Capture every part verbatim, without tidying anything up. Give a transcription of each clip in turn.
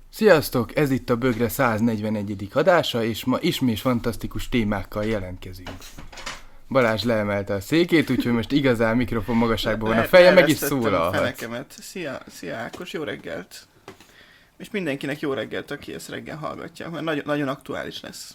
Sziasztok! Ez itt a Bögre száznegyvenegyedik adása, és ma ismét fantasztikus témákkal jelentkezünk. Balázs leemelte a székét, úgyhogy most igazán mikrofon magasságban van a feje, meg is szólalhat. Szia, szia Ákos, jó reggelt! És mindenkinek jó reggelt, aki ezt reggel hallgatja, mert nagyon, nagyon aktuális lesz.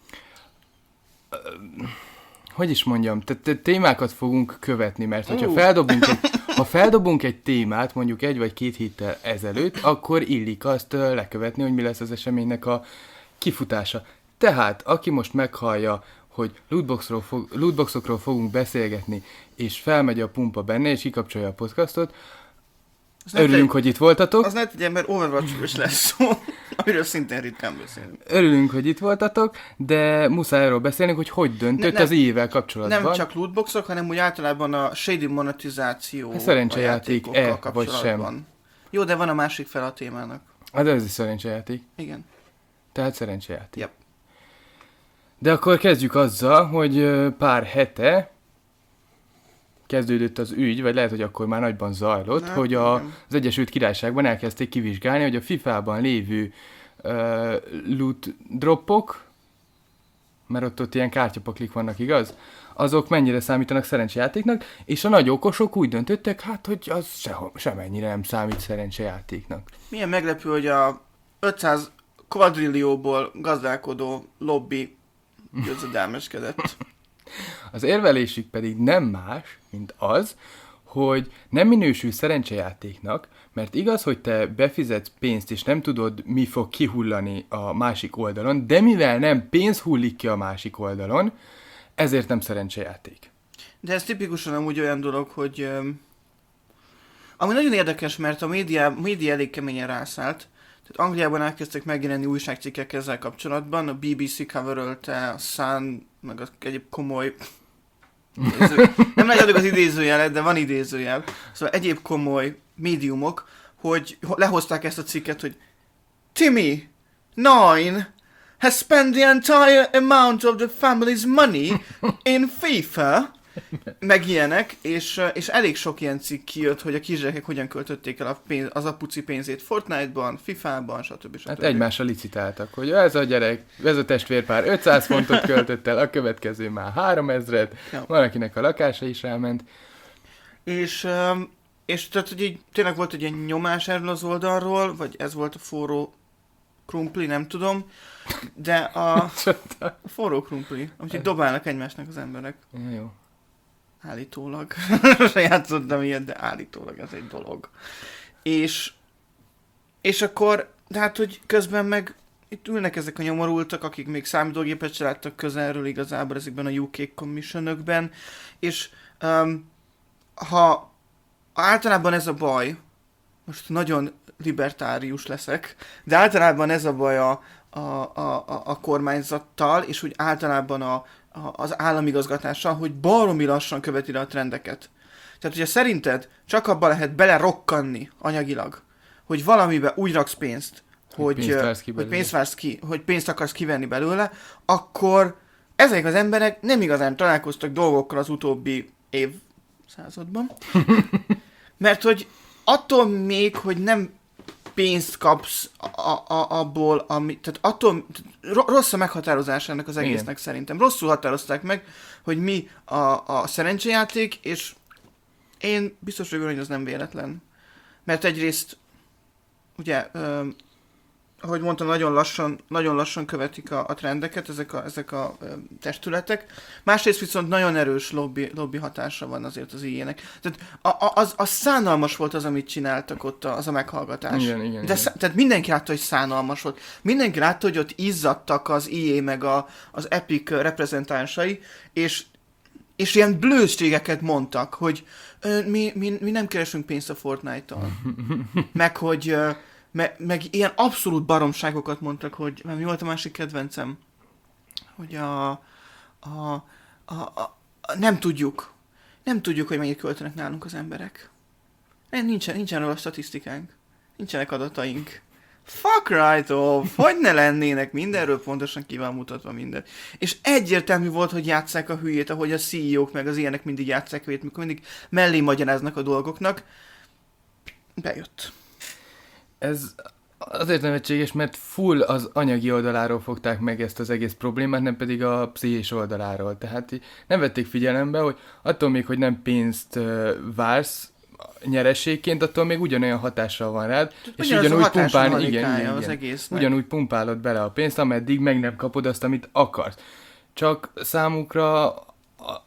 Hogy is mondjam, tehát témákat fogunk követni, mert hogyha feldobunk egy, ha feldobunk egy témát, mondjuk egy vagy két héttel ezelőtt, akkor illik azt lekövetni, hogy mi lesz az eseménynek a kifutása. Tehát, aki most meghallja, hogy lootboxról fog, lootboxokról fogunk beszélgetni, és felmegy a pumpa benne, és kikapcsolja a podcastot, örülünk, hogy itt voltatok. Az ne tegyen, mert Overwatch-os lesz szó, amiről szintén ritkán beszélünk. Örülünk, hogy itt voltatok, de muszáj arról beszélnünk, hogy hogy döntött ne, az í á-vel kapcsolatban. Nem csak lootboxok, hanem úgy általában a shady monetizáció a szerencsejáték-e vagy sem. Jó, de van a másik fel a témának. Hát ez is szerencsejáték. Igen. Tehát szerencsejáték. Yep. De akkor kezdjük azzal, hogy pár hete kezdődött az ügy, vagy lehet, hogy akkor már nagyban zajlott, Na, hogy a, az Egyesült Királyságban elkezdték kivizsgálni, hogy a fifában lévő uh, loot dropok, mert ott, ott ilyen kártyapaklik vannak, igaz? Azok mennyire számítanak szerencsejátéknak, és a nagy okosok úgy döntöttek, hát, hogy az se, semennyire nem számít szerencsejátéknak. Milyen meglepő, hogy a ötszáz kvadrillióból gazdálkodó lobby győzedelmeskedett. Az érvelésük pedig nem más, mint az, hogy nem minősül szerencsejátéknak, mert igaz, hogy te befizetsz pénzt, és nem tudod, mi fog kihullani a másik oldalon, de mivel nem pénz hullik ki a másik oldalon, ezért nem szerencsejáték. De ez tipikusan amúgy olyan dolog, hogy um, ami nagyon érdekes, mert a média, média elég keményen rászállt. Tehát Angliában elkezdtek megjelenni újságcikkek ezzel kapcsolatban, a bé bé cé coverölte, a Sun, meg az egyéb komoly... Idéző... Nem látjátok az idézőjelet, de van idézőjel. Szóval egyéb komoly médiumok, hogy lehozták ezt a cikket, hogy Timmy, nine, has spent the entire amount of the family's money in FIFA, meg ilyenek, és, és elég sok ilyen cikk kijött, hogy a kisgyerekek hogyan költötték el a pénz, az apuci pénzét Fortnite-ban, fifában, stb. stb. Hát egymással licitáltak, hogy ez a gyerek, ez a testvérpár ötszáz fontot költött el, a következő már háromezret, ja. Van akinek a lakása is elment. És, és tehát, hogy így tényleg volt egy ilyen nyomás erről az oldalról, vagy ez volt a forró krumpli, nem tudom, de a, a forró krumpli, úgyhogy dobálnak egymásnak az emberek. Ja, jó. Állítólag. Se játszottam ilyet, de állítólag ez egy dolog. És, és akkor, de hát, hogy közben meg itt ülnek ezek a nyomorultak, akik még számítógépet se láttak közelről igazából ezekben a u ká commissionökben, és um, ha általában ez a baj, most nagyon libertárius leszek, de általában ez a baj a, a, a, a kormányzattal, és úgy általában a az államigazgatással, hogy baromi lassan követi le a trendeket. Tehát, hogyha szerinted csak abba lehet belerokkanni anyagilag, hogy valamibe úgy raksz pénzt, hogy, hogy, pénzt, ki hogy pénzt vársz ki, hogy pénzt akarsz kivenni belőle, akkor ezek az emberek nem igazán találkoztak dolgokkal az utóbbi évszázadban. Mert hogy attól még, hogy nem pénzt kapsz a, a, abból, ami, tehát attól rossz a meghatározás ennek az egésznek. Igen. Szerintem. Rosszul határozták meg, hogy mi a, a szerencsejáték, és én biztos vagyok, hogy az nem véletlen. Mert egyrészt, ugye, ö, ahogy mondtam, nagyon lassan, nagyon lassan követik a, a trendeket ezek a, ezek a ö, testületek. Másrészt viszont nagyon erős lobby, lobby hatása van azért az ilyenek. Tehát a, a, az, az szánalmas volt az, amit csináltak ott, az a meghallgatás. Igen, igen, De igen. Szá, tehát mindenki látta, hogy szánalmas volt. Mindenki látta, hogy ott izzadtak az í á meg a, az Epic reprezentánsai, és, és ilyen blőzségeket mondtak, hogy ö, mi, mi, mi nem keresünk pénzt a Fortnite-tal. Meg, hogy... Ö, Me, meg ilyen abszolút baromságokat mondtak, hogy mi volt a másik kedvencem? Hogy a, a, a, a, a nem tudjuk. Nem tudjuk, hogy mennyit költenek nálunk az emberek. Nem, nincsen, nincsen róla statisztikánk. Nincsenek adataink. Fuck right off! Hogy ne lennének? Mindenről pontosan ki van mutatva minden. És egyértelmű volt, hogy játsszák a hülyét, ahogy a cé í ó-k meg az ilyenek mindig játsszák a hülyét, mikor mindig mellé magyaráznak a dolgoknak. Bejött. Ez Azért nevetséges, mert full az anyagi oldaláról fogták meg ezt az egész problémát, nem pedig a pszichés oldaláról. Tehát így nem vették figyelembe, hogy attól még, hogy nem pénzt uh, vársz nyerességként, attól még ugyanolyan hatással van rád, Tehát és ugyanaz a ugyanúgy pumpál, igen, hatásmechanikája igen, az igen. egésznek. Ugyanúgy pumpálod bele a pénzt, ameddig meg nem kapod azt, amit akarsz. Csak számukra a,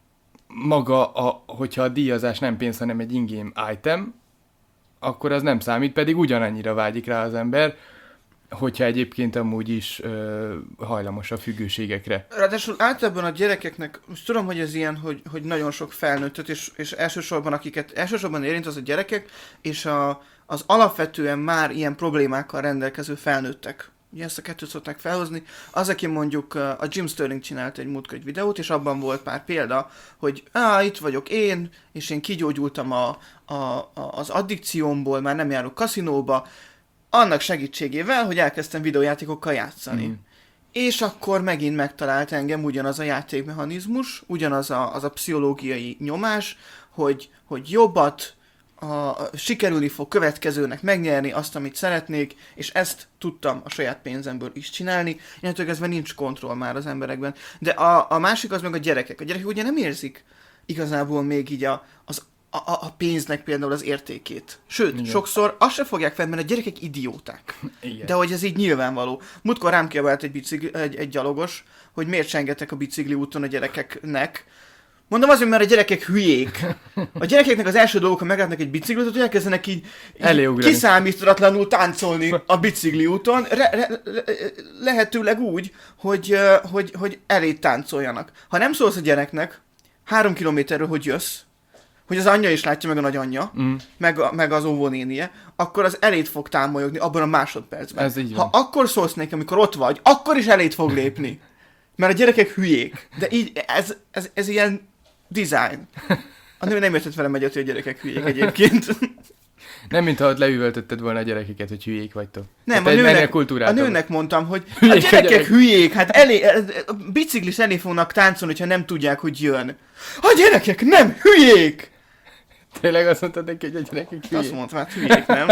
maga, a, hogyha a díjazás nem pénz, hanem egy in-game item, akkor az nem számít, pedig ugyanannyira vágyik rá az ember, hogyha egyébként amúgy is ö, hajlamos a függőségekre. Ráadásul általában a gyerekeknek, most tudom, hogy ez ilyen, hogy, hogy nagyon sok felnőttet, és, és elsősorban akiket elsősorban érint az a gyerekek, és a, az alapvetően már ilyen problémákkal rendelkező felnőttek. Ugye ezt a kettőt szokták felhozni. Az, aki mondjuk a Jim Sterling csinált egy múltkor egy videót, és abban volt pár példa, hogy á, itt vagyok én, és én kigyógyultam a, a, a, az addikciómból, már nem járok kaszinóba, annak segítségével, hogy elkezdtem videójátékokkal játszani. Mm. És akkor megint megtalált engem ugyanaz a játékmechanizmus, ugyanaz a, az a pszichológiai nyomás, hogy, hogy jobbat, a, sikerülni fog következőnek megnyerni azt, amit szeretnék, és ezt tudtam a saját pénzemből is csinálni. Innentől kezdve nincs kontroll már az emberekben. De a, a másik az meg a gyerekek. A gyerekek ugye nem érzik igazából még így a, az, a, a pénznek például az értékét. Sőt, igen. Sokszor azt se fogják fel, mert a gyerekek idióták. Igen. De hogy ez így nyilvánvaló. Múltkor rám kiabált egy, bicikli, egy, egy gyalogos, hogy miért csengetek a bicikli úton a gyerekeknek. Mondom azért, mert a gyerekek hülyék. A gyerekeknek az első dolgok, ha meglátnak egy biciklit, hogy elkezdenek így, így kiszámíthatatlanul táncolni a bicikli úton, re, re, re, lehetőleg úgy, hogy, hogy, hogy elé táncoljanak. Ha nem szólsz a gyereknek három kilométerről, hogy jössz, hogy az anyja is látja, meg a nagyanyja, mm. meg, a, meg az óvónénie, akkor az elét fog támolyogni abban a másodpercben. Ez így ha van. akkor szólsz neki, amikor ott vagy, akkor is elét fog lépni. Mert a gyerekek hülyék. De így, ez, ez, ez ilyen design. A nő nem értett velem egyet, hogy a gyerekek hülyék egyébként. Nem, mintha ott leüvöltötted volna a gyerekeket, hogy hülyék vagytok. Nem, a nőnek, a nőnek mondtam, hogy hülyék a gyerekek a gyerek. hülyék, hát elé, a biciklis elé fognak táncolni, hogyha nem tudják, hogy jön. A gyerekek nem hülyék! Tényleg azt mondtad neki, hogy a gyerekek hülyék? Azt mondtam, hát hülyék, nem?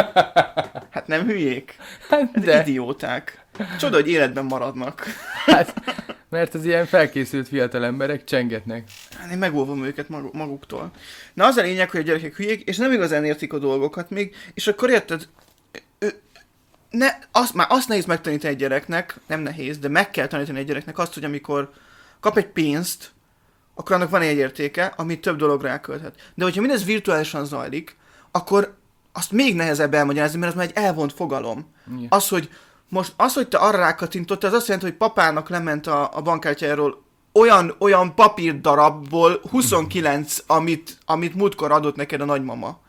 Hát nem hülyék. Hát de. Idióták. Csoda, hogy életben maradnak. Hát, mert az ilyen felkészült fiatal emberek csengetnek. Hát én megóvom őket maguktól. Na az a lényeg, hogy a gyerekek hülyék, és nem igazán értik a dolgokat még, és akkor érted, ő, ne, azt, már azt nehéz megtanítani egy gyereknek, nem nehéz, de meg kell tanítani egy gyereknek azt, hogy amikor kap egy pénzt, akkor annak van egy értéke, amit több dologra elkölthet. De hogyha mindez virtuálisan zajlik, akkor azt még nehezebb elmagyarázni, mert az már egy elvont fogalom. Igen. Az, hogy most az, hogy te arra rákattintottál, az azt jelenti, hogy papának lement a, a bankkártyájáról olyan, olyan papírdarabból huszonkilenc, amit, amit múltkor adott neked a nagymama.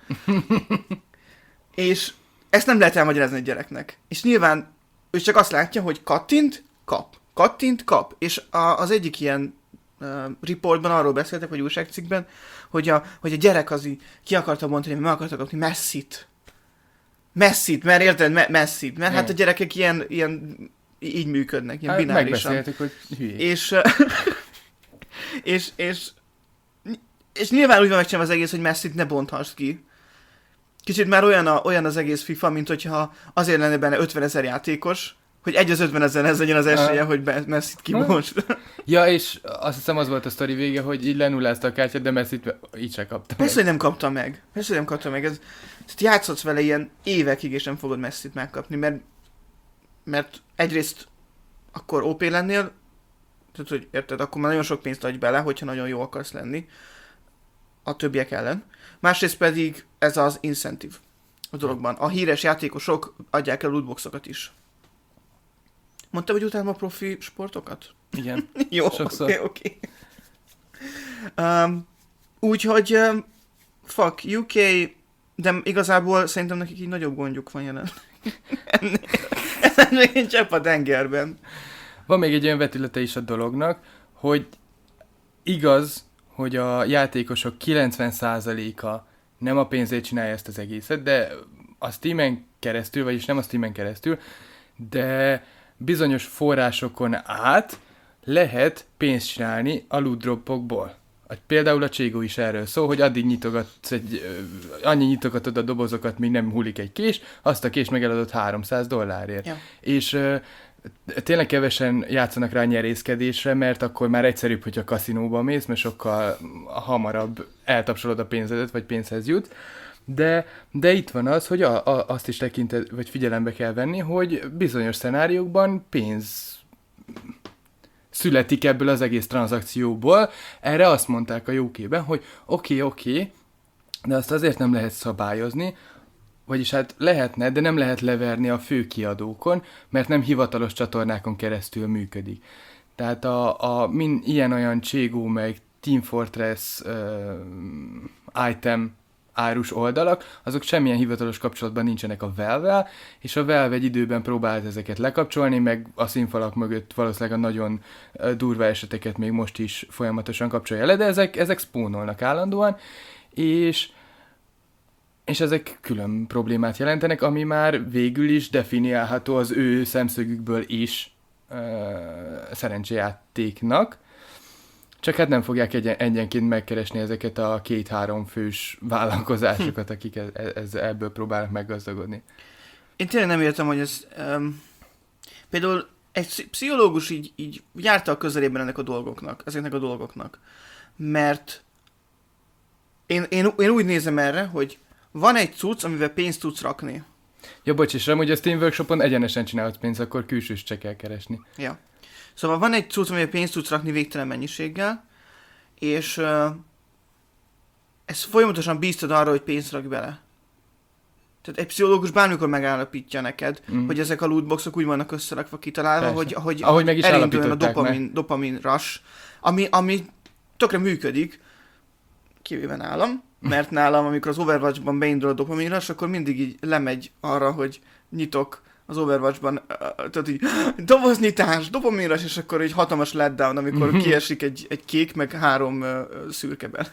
És ezt nem lehet elmagyarázni egy gyereknek. És nyilván ő csak azt látja, hogy kattint, kap. Kattint, kap. És a, az egyik ilyen uh, reportban arról beszéltek, vagy újságcikkben, hogy a, hogy a gyerek az így ki akarta mondani, hogy meg akarta kapni messzit. Messzit, mert érted, me- messzit, mert hát a gyerekek ilyen, ilyen így működnek, ilyen hát binárisan. Megbeszéltük, hogy hülyék. És, és, és, és nyilván úgy van megcsinálva az egész, hogy messzit ne bonthass ki. Kicsit már olyan, a, olyan az egész FIFA, mint hogyha azért lenne benne ötvenezer játékos, hogy egy az ötvenezer ez legyen az esélye, hogy messzit kibontsd. Ja, és azt hiszem az volt a sztori vége, hogy így lenullázta a kártyát, de messzit így se kapta Persze, meg. hogy nem kapta meg. Persze, hogy nem kapta meg. Ez, játszhatsz vele ilyen évekig, és nem fogod messzit megkapni, mert, mert egyrészt akkor ó pé lennél, tehát, hogy érted, akkor már nagyon sok pénzt adj bele, hogyha nagyon jó akarsz lenni a többiek ellen. Másrészt pedig ez az incentív a dologban. A híres játékosok adják el lootboxokat is. Mondtam, hogy utána a profi sportokat? Igen. Jó, oké, oké. Okay, okay. um, úgyhogy um, fuck U K, de igazából szerintem nekik így nagyobb gondjuk van jelen. Ez még egy csepp a tengerben. Van még egy olyan vetülete is a dolognak, hogy igaz, hogy a játékosok kilencven százaléka nem a pénzért csinálja ezt az egészet, de a Steamen keresztül, vagyis nem a Steamen keresztül, de bizonyos forrásokon át lehet pénzt csinálni a loot dropokból. Például a Cségó is erről szól, hogy addig nyitogatsz egy, annyi nyitogatod a dobozokat, míg nem hullik egy kés, azt a kést meg eladott háromszáz dollárért. Ja. És uh, tényleg kevesen játszanak rá nyerészkedésre, mert akkor már egyszerűbb, hogyha kaszinóba mész, mert sokkal hamarabb eltapsolod a pénzedet, vagy pénzhez jut. De, de itt van az, hogy a, a, azt is tekinted, vagy figyelembe kell venni, hogy bizonyos szenáriókban pénz születik ebből az egész tranzakcióból. Erre azt mondták a jókében, hogy oké, okay, oké, okay, de azt azért nem lehet szabályozni, vagyis hát lehetne, de nem lehet leverni a fő kiadókon, mert nem hivatalos csatornákon keresztül működik. Tehát a, a min, ilyen-olyan Cségó, meg Team Fortress uh, item árus oldalak, azok semmilyen hivatalos kapcsolatban nincsenek a Valve-vel, és a Valve egy időben próbált ezeket lekapcsolni, meg a színfalak mögött valószínűleg a nagyon durva eseteket még most is folyamatosan kapcsolja le, de ezek, ezek spónolnak állandóan, és, és ezek külön problémát jelentenek, ami már végül is definiálható az ő szemszögükből is uh, szerencsejátéknak. Csak hát nem fogják egyen, egyenként megkeresni ezeket a két-három fős vállalkozásokat, hm. akik ez, ez, ebből próbálnak meggazdagodni. Én tényleg nem értem, hogy ez... Um, például egy pszichológus így, így járta a közelében ennek a dolgoknak, ezeknek a dolgoknak. Mert én, én, én úgy nézem erre, hogy van egy cucc, amivel pénzt tudsz rakni. Ja, bocs, és amúgy a Steam Workshopon egyenesen csinálhatsz pénzt, akkor külsős se kell keresni. Ja. Szóval van egy cucc, amivel pénzt tudsz rakni végtelen mennyiséggel, és uh, ezt folyamatosan bíztad arra, hogy pénzt rak bele. Tehát egy pszichológus bármikor megállapítja neked, mm. hogy ezek a lootboxok úgy vannak összerakva, kitalálva, hogy, hogy ahogy meg is elinduljon a dopamin, dopamin rush, ami, ami tökre működik, kivéve nálam, mert nálam, amikor az Overwatchban beindul a dopamin rush, akkor mindig így lemegy arra, hogy nyitok az Overwatchban, tehát így doboznyitás, dopaminras, és akkor egy hatalmas letdown, amikor kiesik egy, egy kék, meg három uh, szürke belőle.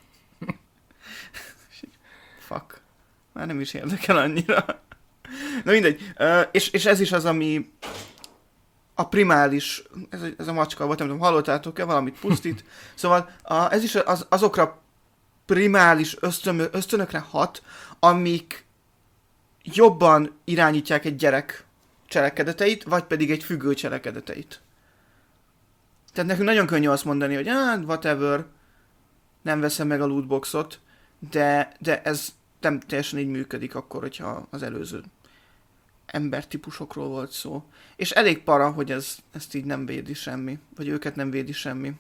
Fuck. Már nem is érdekel annyira. Na mindegy. Uh, és, és ez is az, ami a primális, ez, ez a macska volt, nem tudom, hallottátok-e, valamit pusztít. Szóval a, ez is az, azokra primális ösztön, ösztönökre hat, amik jobban irányítják egy gyerek cselekedeteit, vagy pedig egy függő cselekedeteit. Tehát nekünk nagyon könnyű azt mondani, hogy ah, whatever, nem veszem meg a lootboxot, de, de ez nem teljesen így működik akkor, hogyha az előző embertípusokról volt szó. És elég para, hogy ez, ezt így nem védi semmi, vagy őket nem védi semmi.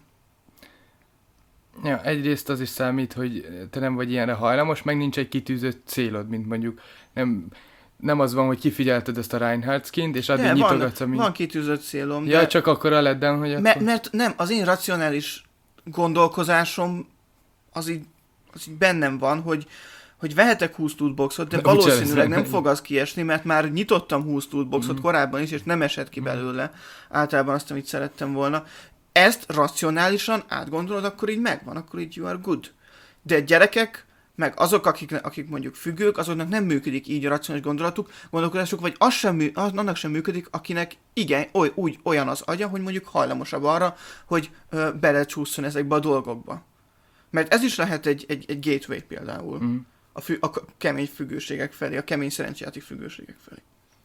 Ja, egyrészt az is számít, hogy te nem vagy ilyenre hajlamos, meg nincs egy kitűzött célod, mint mondjuk nem, nem az van, hogy kifigyelted ezt a Reinhardt skint, és addig de, nyitogatsz, ami... van kitűzött célom. Ja, de... csak akkor a letdown, hogy Me- akkor... Mert nem, az én racionális gondolkozásom az így, az így bennem van, hogy, hogy vehetek húsz lootboxot, de, de valószínűleg nem fog az kiesni, mert már nyitottam húsz lootboxot mm-hmm. korábban is, és nem esett ki belőle általában azt, amit szerettem volna. Ezt racionálisan átgondolod, akkor így megvan, akkor így you are good. De gyerekek, meg azok, akik, akik mondjuk függők, azoknak nem működik így a racionális gondolatuk, gondolkodásuk, vagy az sem, mű, az, annak sem működik, akinek igen, oly, úgy, olyan az agya, hogy mondjuk hajlamosabb arra, hogy ö, belecsúszson ezekbe a dolgokba. Mert ez is lehet egy, egy, egy gateway például. Mm. A, fü, a kemény függőségek felé, a kemény szerencsejáték függőségek felé.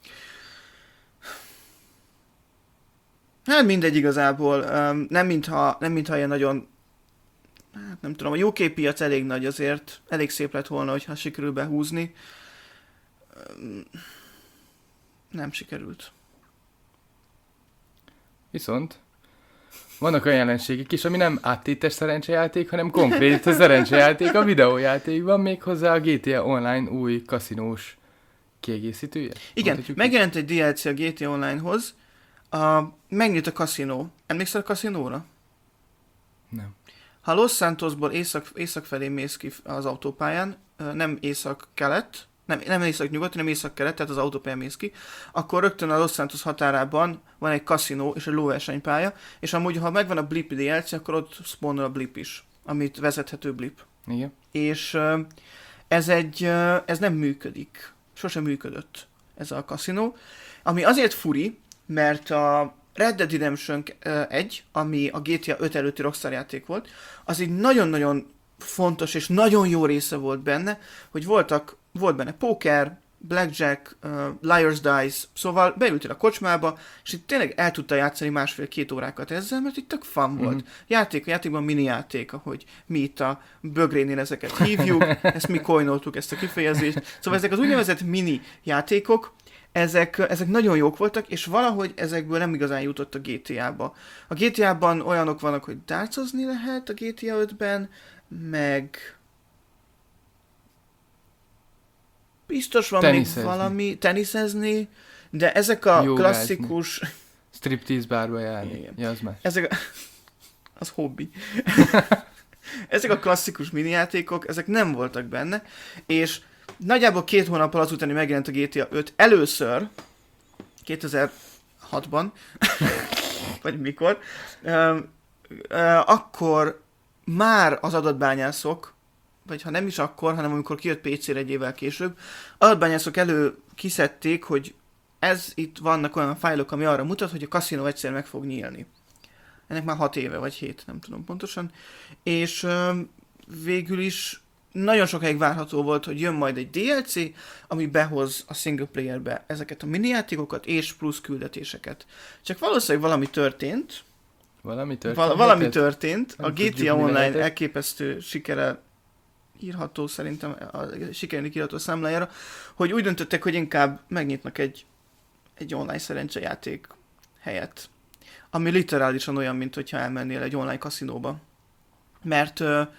Hát mindegy igazából, um, nem mintha, nem mintha ilyen nagyon, hát nem tudom, a U K piac elég nagy azért, elég szép lett volna, hogyha sikerül behúzni. Um, nem sikerült. Viszont vannak olyan jelenségek is, ami nem áttétes szerencsejáték, hanem konkrét szerencsejáték a videójátékban, méghozzá a G T A Online új kaszinós kiegészítője. Igen, megjelent egy D L C a G T A Onlinehoz, Uh, megnyit a kaszinó. Emlékszel a kaszinóra? Nem. Ha Los Santosból észak, észak felé mész ki az autópályán, uh, nem észak-kelet, nem, nem észak-nyugat, hanem észak-kelet, tehát az autópályán mész ki, akkor rögtön a Los Santos határában van egy kaszinó és egy lóversenypálya, és amúgy, ha megvan a Blip D L C, akkor ott spawnol a Blip is, amit vezethető Blip. Igen. És uh, ez egy, uh, ez nem működik. Sosem működött ez a kaszinó. Ami azért furi, mert a, Red Dead Redemption egy, ami a gé té á öt előtti Rockstar játék volt, az egy nagyon-nagyon fontos és nagyon jó része volt benne, hogy voltak, volt benne póker, blackjack, uh, liar's dice, szóval beültél a kocsmába, és itt tényleg el tudta játszani másfél-két órákat ezzel, mert itt tök fun volt. Mm-hmm. Játék, játékban mini játék, ahogy mi itt a bögrénél ezeket hívjuk, ezt mi coinoltuk, ezt a kifejezést. Szóval ezek az úgynevezett mini játékok, ezek, ezek nagyon jók voltak, és valahogy ezekből nem igazán jutott a gé té á-ba. A gé té á-ban olyanok vannak, hogy dárcozni lehet a gé té á ötben, meg biztos van teniszezni. Még valami, teniszezni, de ezek a jogázni. Klasszikus... Striptease bárba járni. Ja, az más. Ezek a... az hobbi. Ezek a klasszikus minijátékok, ezek nem voltak benne, és nagyjából két hónappal azután, hogy megjelent a gé té á öt először, kétezer-hatban, vagy mikor, um, uh, akkor már az adatbányászok, vagy ha nem is akkor, hanem amikor kijött pé cére egy évvel később, adatbányászok elő kiszedték, hogy ez itt vannak olyan fájlok, ami arra mutat, hogy a kaszinó egyszer meg fog nyílni. Ennek már hat éve, vagy hét, nem tudom pontosan. És um, végül is nagyon sokáig várható volt, hogy jön majd egy dé el cé, ami behoz a single playerbe ezeket a minijátékokat és plusz küldetéseket. Csak valószínűleg valami történt. Valami történt? Val- valami történt. A gé té á Online elképesztő sikere írható szerintem, a sikernek írható számlájára, hogy úgy döntöttek, hogy inkább megnyitnak egy, egy online szerencsejáték helyet. Ami literálisan olyan, mint hogyha elmennél egy online kaszinóba. Mert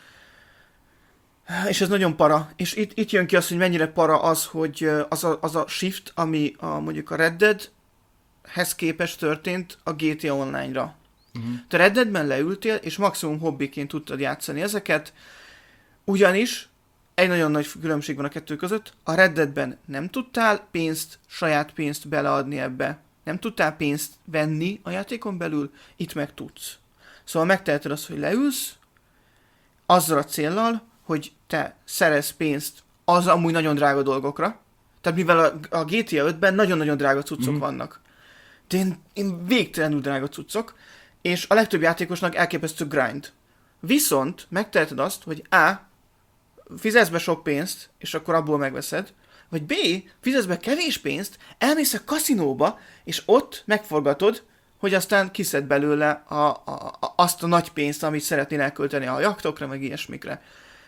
és ez nagyon para. És itt, itt jön ki az, hogy mennyire para az, hogy az a, az a shift, ami a, mondjuk a Red Deadhez képest történt a gé té á Online-ra. Uh-huh. Te Red Deadben leültél, és maximum hobbiként tudtad játszani ezeket, ugyanis egy nagyon nagy különbség van a kettő között. A Red Deadben nem tudtál pénzt, saját pénzt beleadni ebbe. Nem tudtál pénzt venni a játékon belül, itt meg tudsz. Szóval megteheted azt, hogy leülsz, azzal a céllal, hogy te szerez pénzt az amúgy nagyon drága dolgokra. Tehát mivel a, a gé té á ötben nagyon-nagyon drága cuccok mm. vannak. De én, én végtelenül drága cuccok, és a legtöbb játékosnak elképesztő grind. Viszont megteheted azt, hogy A. fizetsz be sok pénzt, és akkor abból megveszed, vagy B. fizetsz be kevés pénzt, elmész a kaszinóba, és ott megforgatod, hogy aztán kiszed belőle a, a, a, azt a nagy pénzt, amit szeretnél elkölteni a jachtokra, meg ilyesmikre.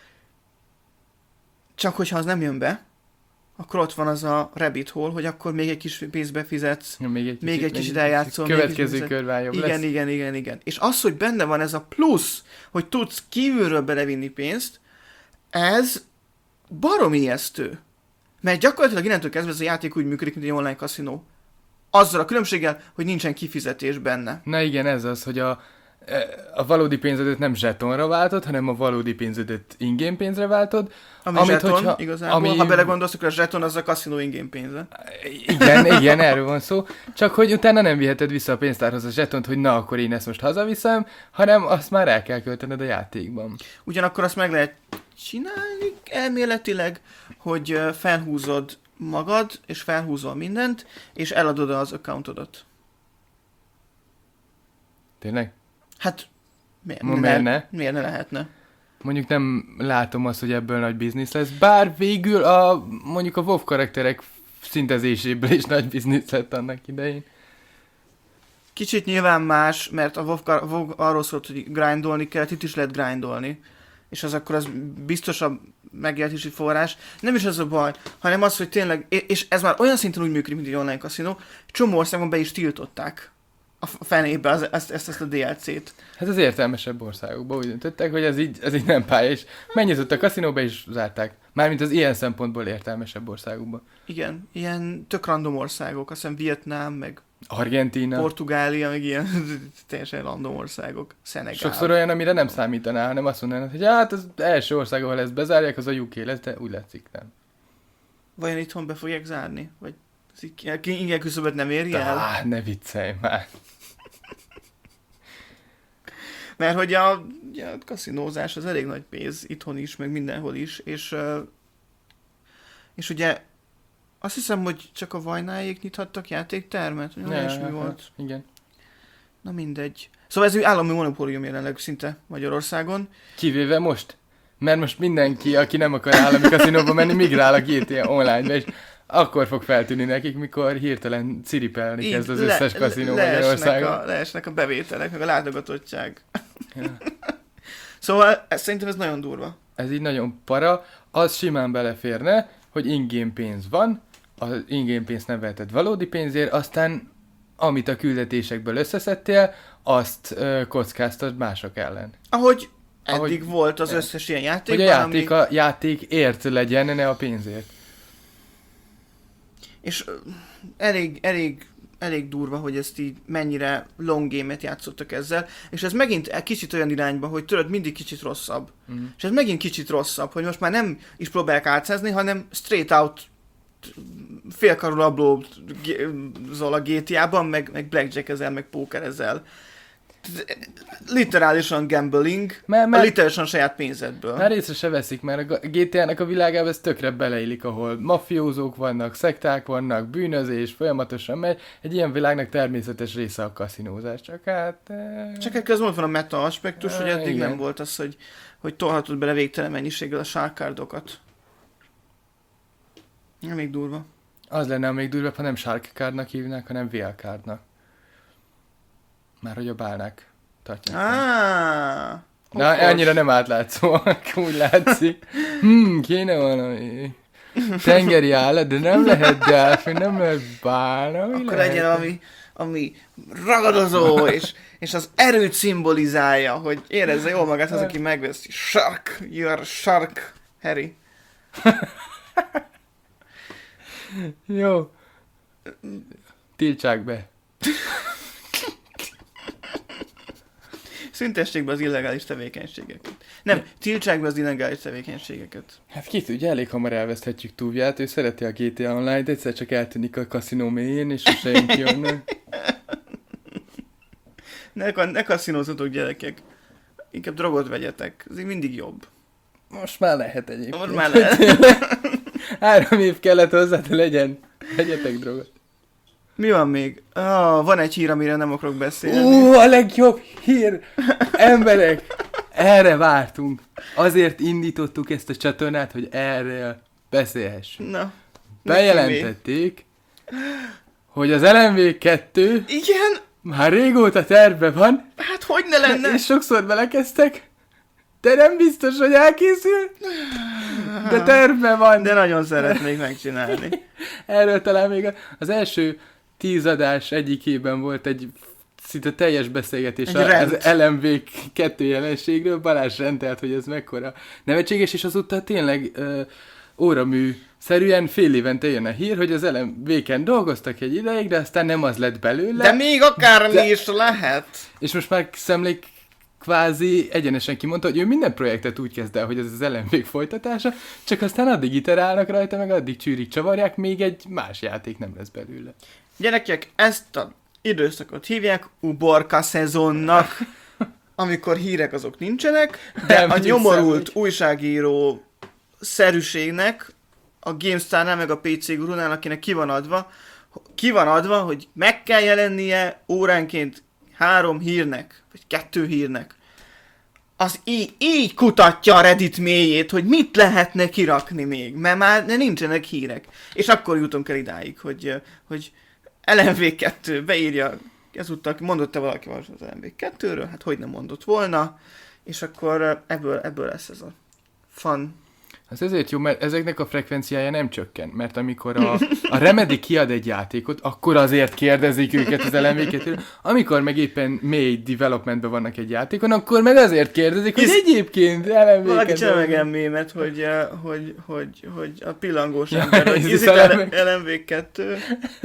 Csak hogyha az nem jön be, akkor ott van az a rabbit hole, hogy akkor még egy kis pénzbe fizetsz, ja, még egy, még egy kicsit eljátszol. Következő körben jobb igen, lesz. Igen, igen, igen. És az, hogy benne van ez a plusz, hogy tudsz kívülről belevinni pénzt, ez baromi ijesztő. Mert gyakorlatilag innentől kezdve ez a játék úgy működik, mint egy online kaszinó. Azzal a különbséggel, hogy nincsen kifizetés benne. Na igen, ez az, hogy a, a valódi pénzödet nem zsetonra váltod, hanem a valódi pénzödet ingame pénzre váltod. Ami amit, zseton, hogyha, igazából, ami... ha belegondolsz, akkor a zseton az a kaszinó ingame pénze. Igen, igen, erről van szó. Csak hogy utána nem viheted vissza a pénztárhoz a zsetont, hogy na, akkor én ezt most hazaviszem, hanem azt már el kell költened a játékban. Ugyanakkor azt meg lehet csinálni elméletileg, hogy felhúzod magad, és felhúzol mindent, és eladod az accountodat. Tényleg? Hát, miért, Ma miért ne? Miért ne lehetne? Mondjuk nem látom azt, hogy ebből nagy biznisz lesz, bár végül a, mondjuk a WoW karakterek szintezéséből is nagy biznisz lett annak idején. Kicsit nyilván más, mert a WoW, WoW arról szólt, hogy grindolni kell, itt is lehet grindolni. És az akkor az biztosabb megélhetési forrás. Nem is az a baj, hanem az, hogy tényleg, és ez már olyan szinten úgy működik, mint egy online kaszinó, csomó országban be is tiltották a fenébe az, ezt, ezt, ezt a dé el cét. Hát az értelmesebb országokban úgy döntöttek, hogy ez így, ez így nem pálya, és mennyit a kaszinóba is zárták. Mármint az ilyen szempontból értelmesebb országokban. Igen, ilyen tök random országok, azt hiszem Vietnám, meg Argentína, Portugália, meg ilyen teljesen random országok. Szenegál. Sokszor olyan, amire nem számítanál, hanem azt mondanád, hogy hát az első ország, ahol ezt bezárják, az a u ká lesz, de úgy látszik, nem. Vajon itthon be fogják zárni? Vagy ingyen küszöböt nem éri el? Á, ne viccelj már. Mert hogy a, a kaszinózás az elég nagy pénz itthon is, meg mindenhol is, és, és ugye azt hiszem, hogy csak a Vajnáék nyithattak játéktermet, hogy olyan is mi volt. Igen. Na mindegy. Szóval ez egy állami monopólium jelenleg szinte Magyarországon. Kivéve most. Mert most mindenki, aki nem akar állami kaszinóba menni, migrál a gé té á online-be, és akkor fog feltűnni nekik, mikor hirtelen ciripelni Így kezd az le- összes kaszinó le- Magyarországon. leesnek a, leesnek a bevételek, meg a látogatottság. Ja. Szóval ez, szerintem ez nagyon durva. Ez így nagyon para. Az simán beleférne, hogy in-game pénz van, az in-game pénzt nem veheted valódi pénzért, aztán amit a küldetésekből összeszedtél, azt ö, kockáztad mások ellen. Ahogy eddig Ahogy- volt az összes ilyen játékban, Hogy a játék ami... a játékért legyen, ne a pénzért. És ö, elég, elég, elég durva, hogy ezt így mennyire long game-et játszottak ezzel, és ez megint egy kicsit olyan irányba, hogy tudod, mindig kicsit rosszabb. Mm. És ez megint kicsit rosszabb, hogy most már nem is próbálják átszázni, hanem straight out félkarú rablózol a gé té á-ban, meg, meg blackjack ezzel, meg póker ezzel. Literálisan gambling, Mert, a mert, literálisan saját pénzedből. mert észre se veszik, mert a gé té á-nak a világába ez tökre beleillik, ahol mafiózók vannak, szekták vannak, bűnözés, folyamatosan megy. Egy ilyen világnak természetes része a kaszinózás, csak hát... Eh... Csak egy közben ott van a meta aspektus, Ah, hogy eddig igen. nem volt az, hogy, hogy tolhatod bele végtelen mennyiséggel a shark-cardokat. Még durva. Az lenne a még durvább, ha nem Shark Cardnak hívnák, hanem vé el Cardnak. Már hogy a bálnák tartják. Ah, Na, annyira nem átlátszóak, úgy látszik. Hmm, kéne valami tengeri állat, de nem lehet delfin, nem lehet bálna. mi Akkor lehet? legyen ami, ami ragadozó, és, és az erőt szimbolizálja, hogy érezze jól magát az, aki megveszi. Shark, you are shark, Harry. Jó. Tiltsák be. Szüntessék be az illegális tevékenységeket. Nem, tiltsák be az illegális tevékenységeket. Hát ki tudja, elég hamar elveszthetjük túlját, ő szereti a gé té á Online-t, egyszer csak eltűnik a kaszinó mélyén, és sose jön ki onnan. Ne, ne kaszinózzatok, gyerekek. Inkább drogot vegyetek. Ez így mindig jobb. Most már lehet egyébként. Most már lehet. Három év kellett hozzá, hogy legyen. Vegyetek drogot. Mi van még? Ah, van egy hír, amire nem akarok beszélni. Ú, a legjobb hír! Emberek! Erre vártunk. Azért indítottuk ezt a csatornát, hogy erről beszélhessünk. Na. Bejelentették, hogy az el em vé kettő Igen? már régóta tervben van, Hát hogy ne lenne? és sokszor belekezdtek, de nem biztos, hogy elkészül, de tervben van. De nagyon szeretnék megcsinálni. Erről talán még az első tíz adás egyikében volt egy szinte teljes beszélgetés Egy a- rend. az el em vé kettő jelenségről. Balázs rendelt, hogy ez mekkora nevetséges, és azóta tényleg ö, óramű szerűen fél évente jön a hír, hogy az el em vé-ken dolgoztak egy ideig, de aztán nem az lett belőle. De még akármi De- is lehet. És most már Szemlék kvázi egyenesen kimondta, hogy ő minden projektet úgy kezd el, hogy ez az el em vé folytatása, csak aztán addig iterálnak rajta, meg addig csűrik, csavarják, még egy más játék nem lesz belőle. Gyerekek, ezt a időszakot hívják uborka szezonnak, amikor hírek azok nincsenek, de Nem, a mondjuk nyomorult Szemlék. újságíró szerűségnek a GameStar-nál meg a pé cé Gurunál, akinek ki van adva, ki van adva, hogy meg kell jelennie óránként három hírnek, vagy kettő hírnek. Az így, így kutatja a Reddit mélyét, hogy mit lehetne kirakni még, mert már nincsenek hírek. És akkor jutunk el idáig, hogy, hogy el em vé kettő beírja, ezúttal mondott-e valaki az el em vé kettőről? Hát hogy nem mondott volna, és akkor ebből, ebből lesz ez a fun. Ez ezért jó, mert ezeknek a frekvenciája nem csökken, mert amikor a, a Remedy kiad egy játékot, akkor azért kérdezik őket az el em vé kettőről, amikor meg éppen mély developmentben vannak egy játékon, akkor meg azért kérdezik, hogy Hisz- egyébként el em vé Valaki kettő... csinál meg ilyen mémet, hogy, eh, hogy, hogy, hogy a pillangós Ja, ember, hogy ez is is it el em vé. el em vé kettő.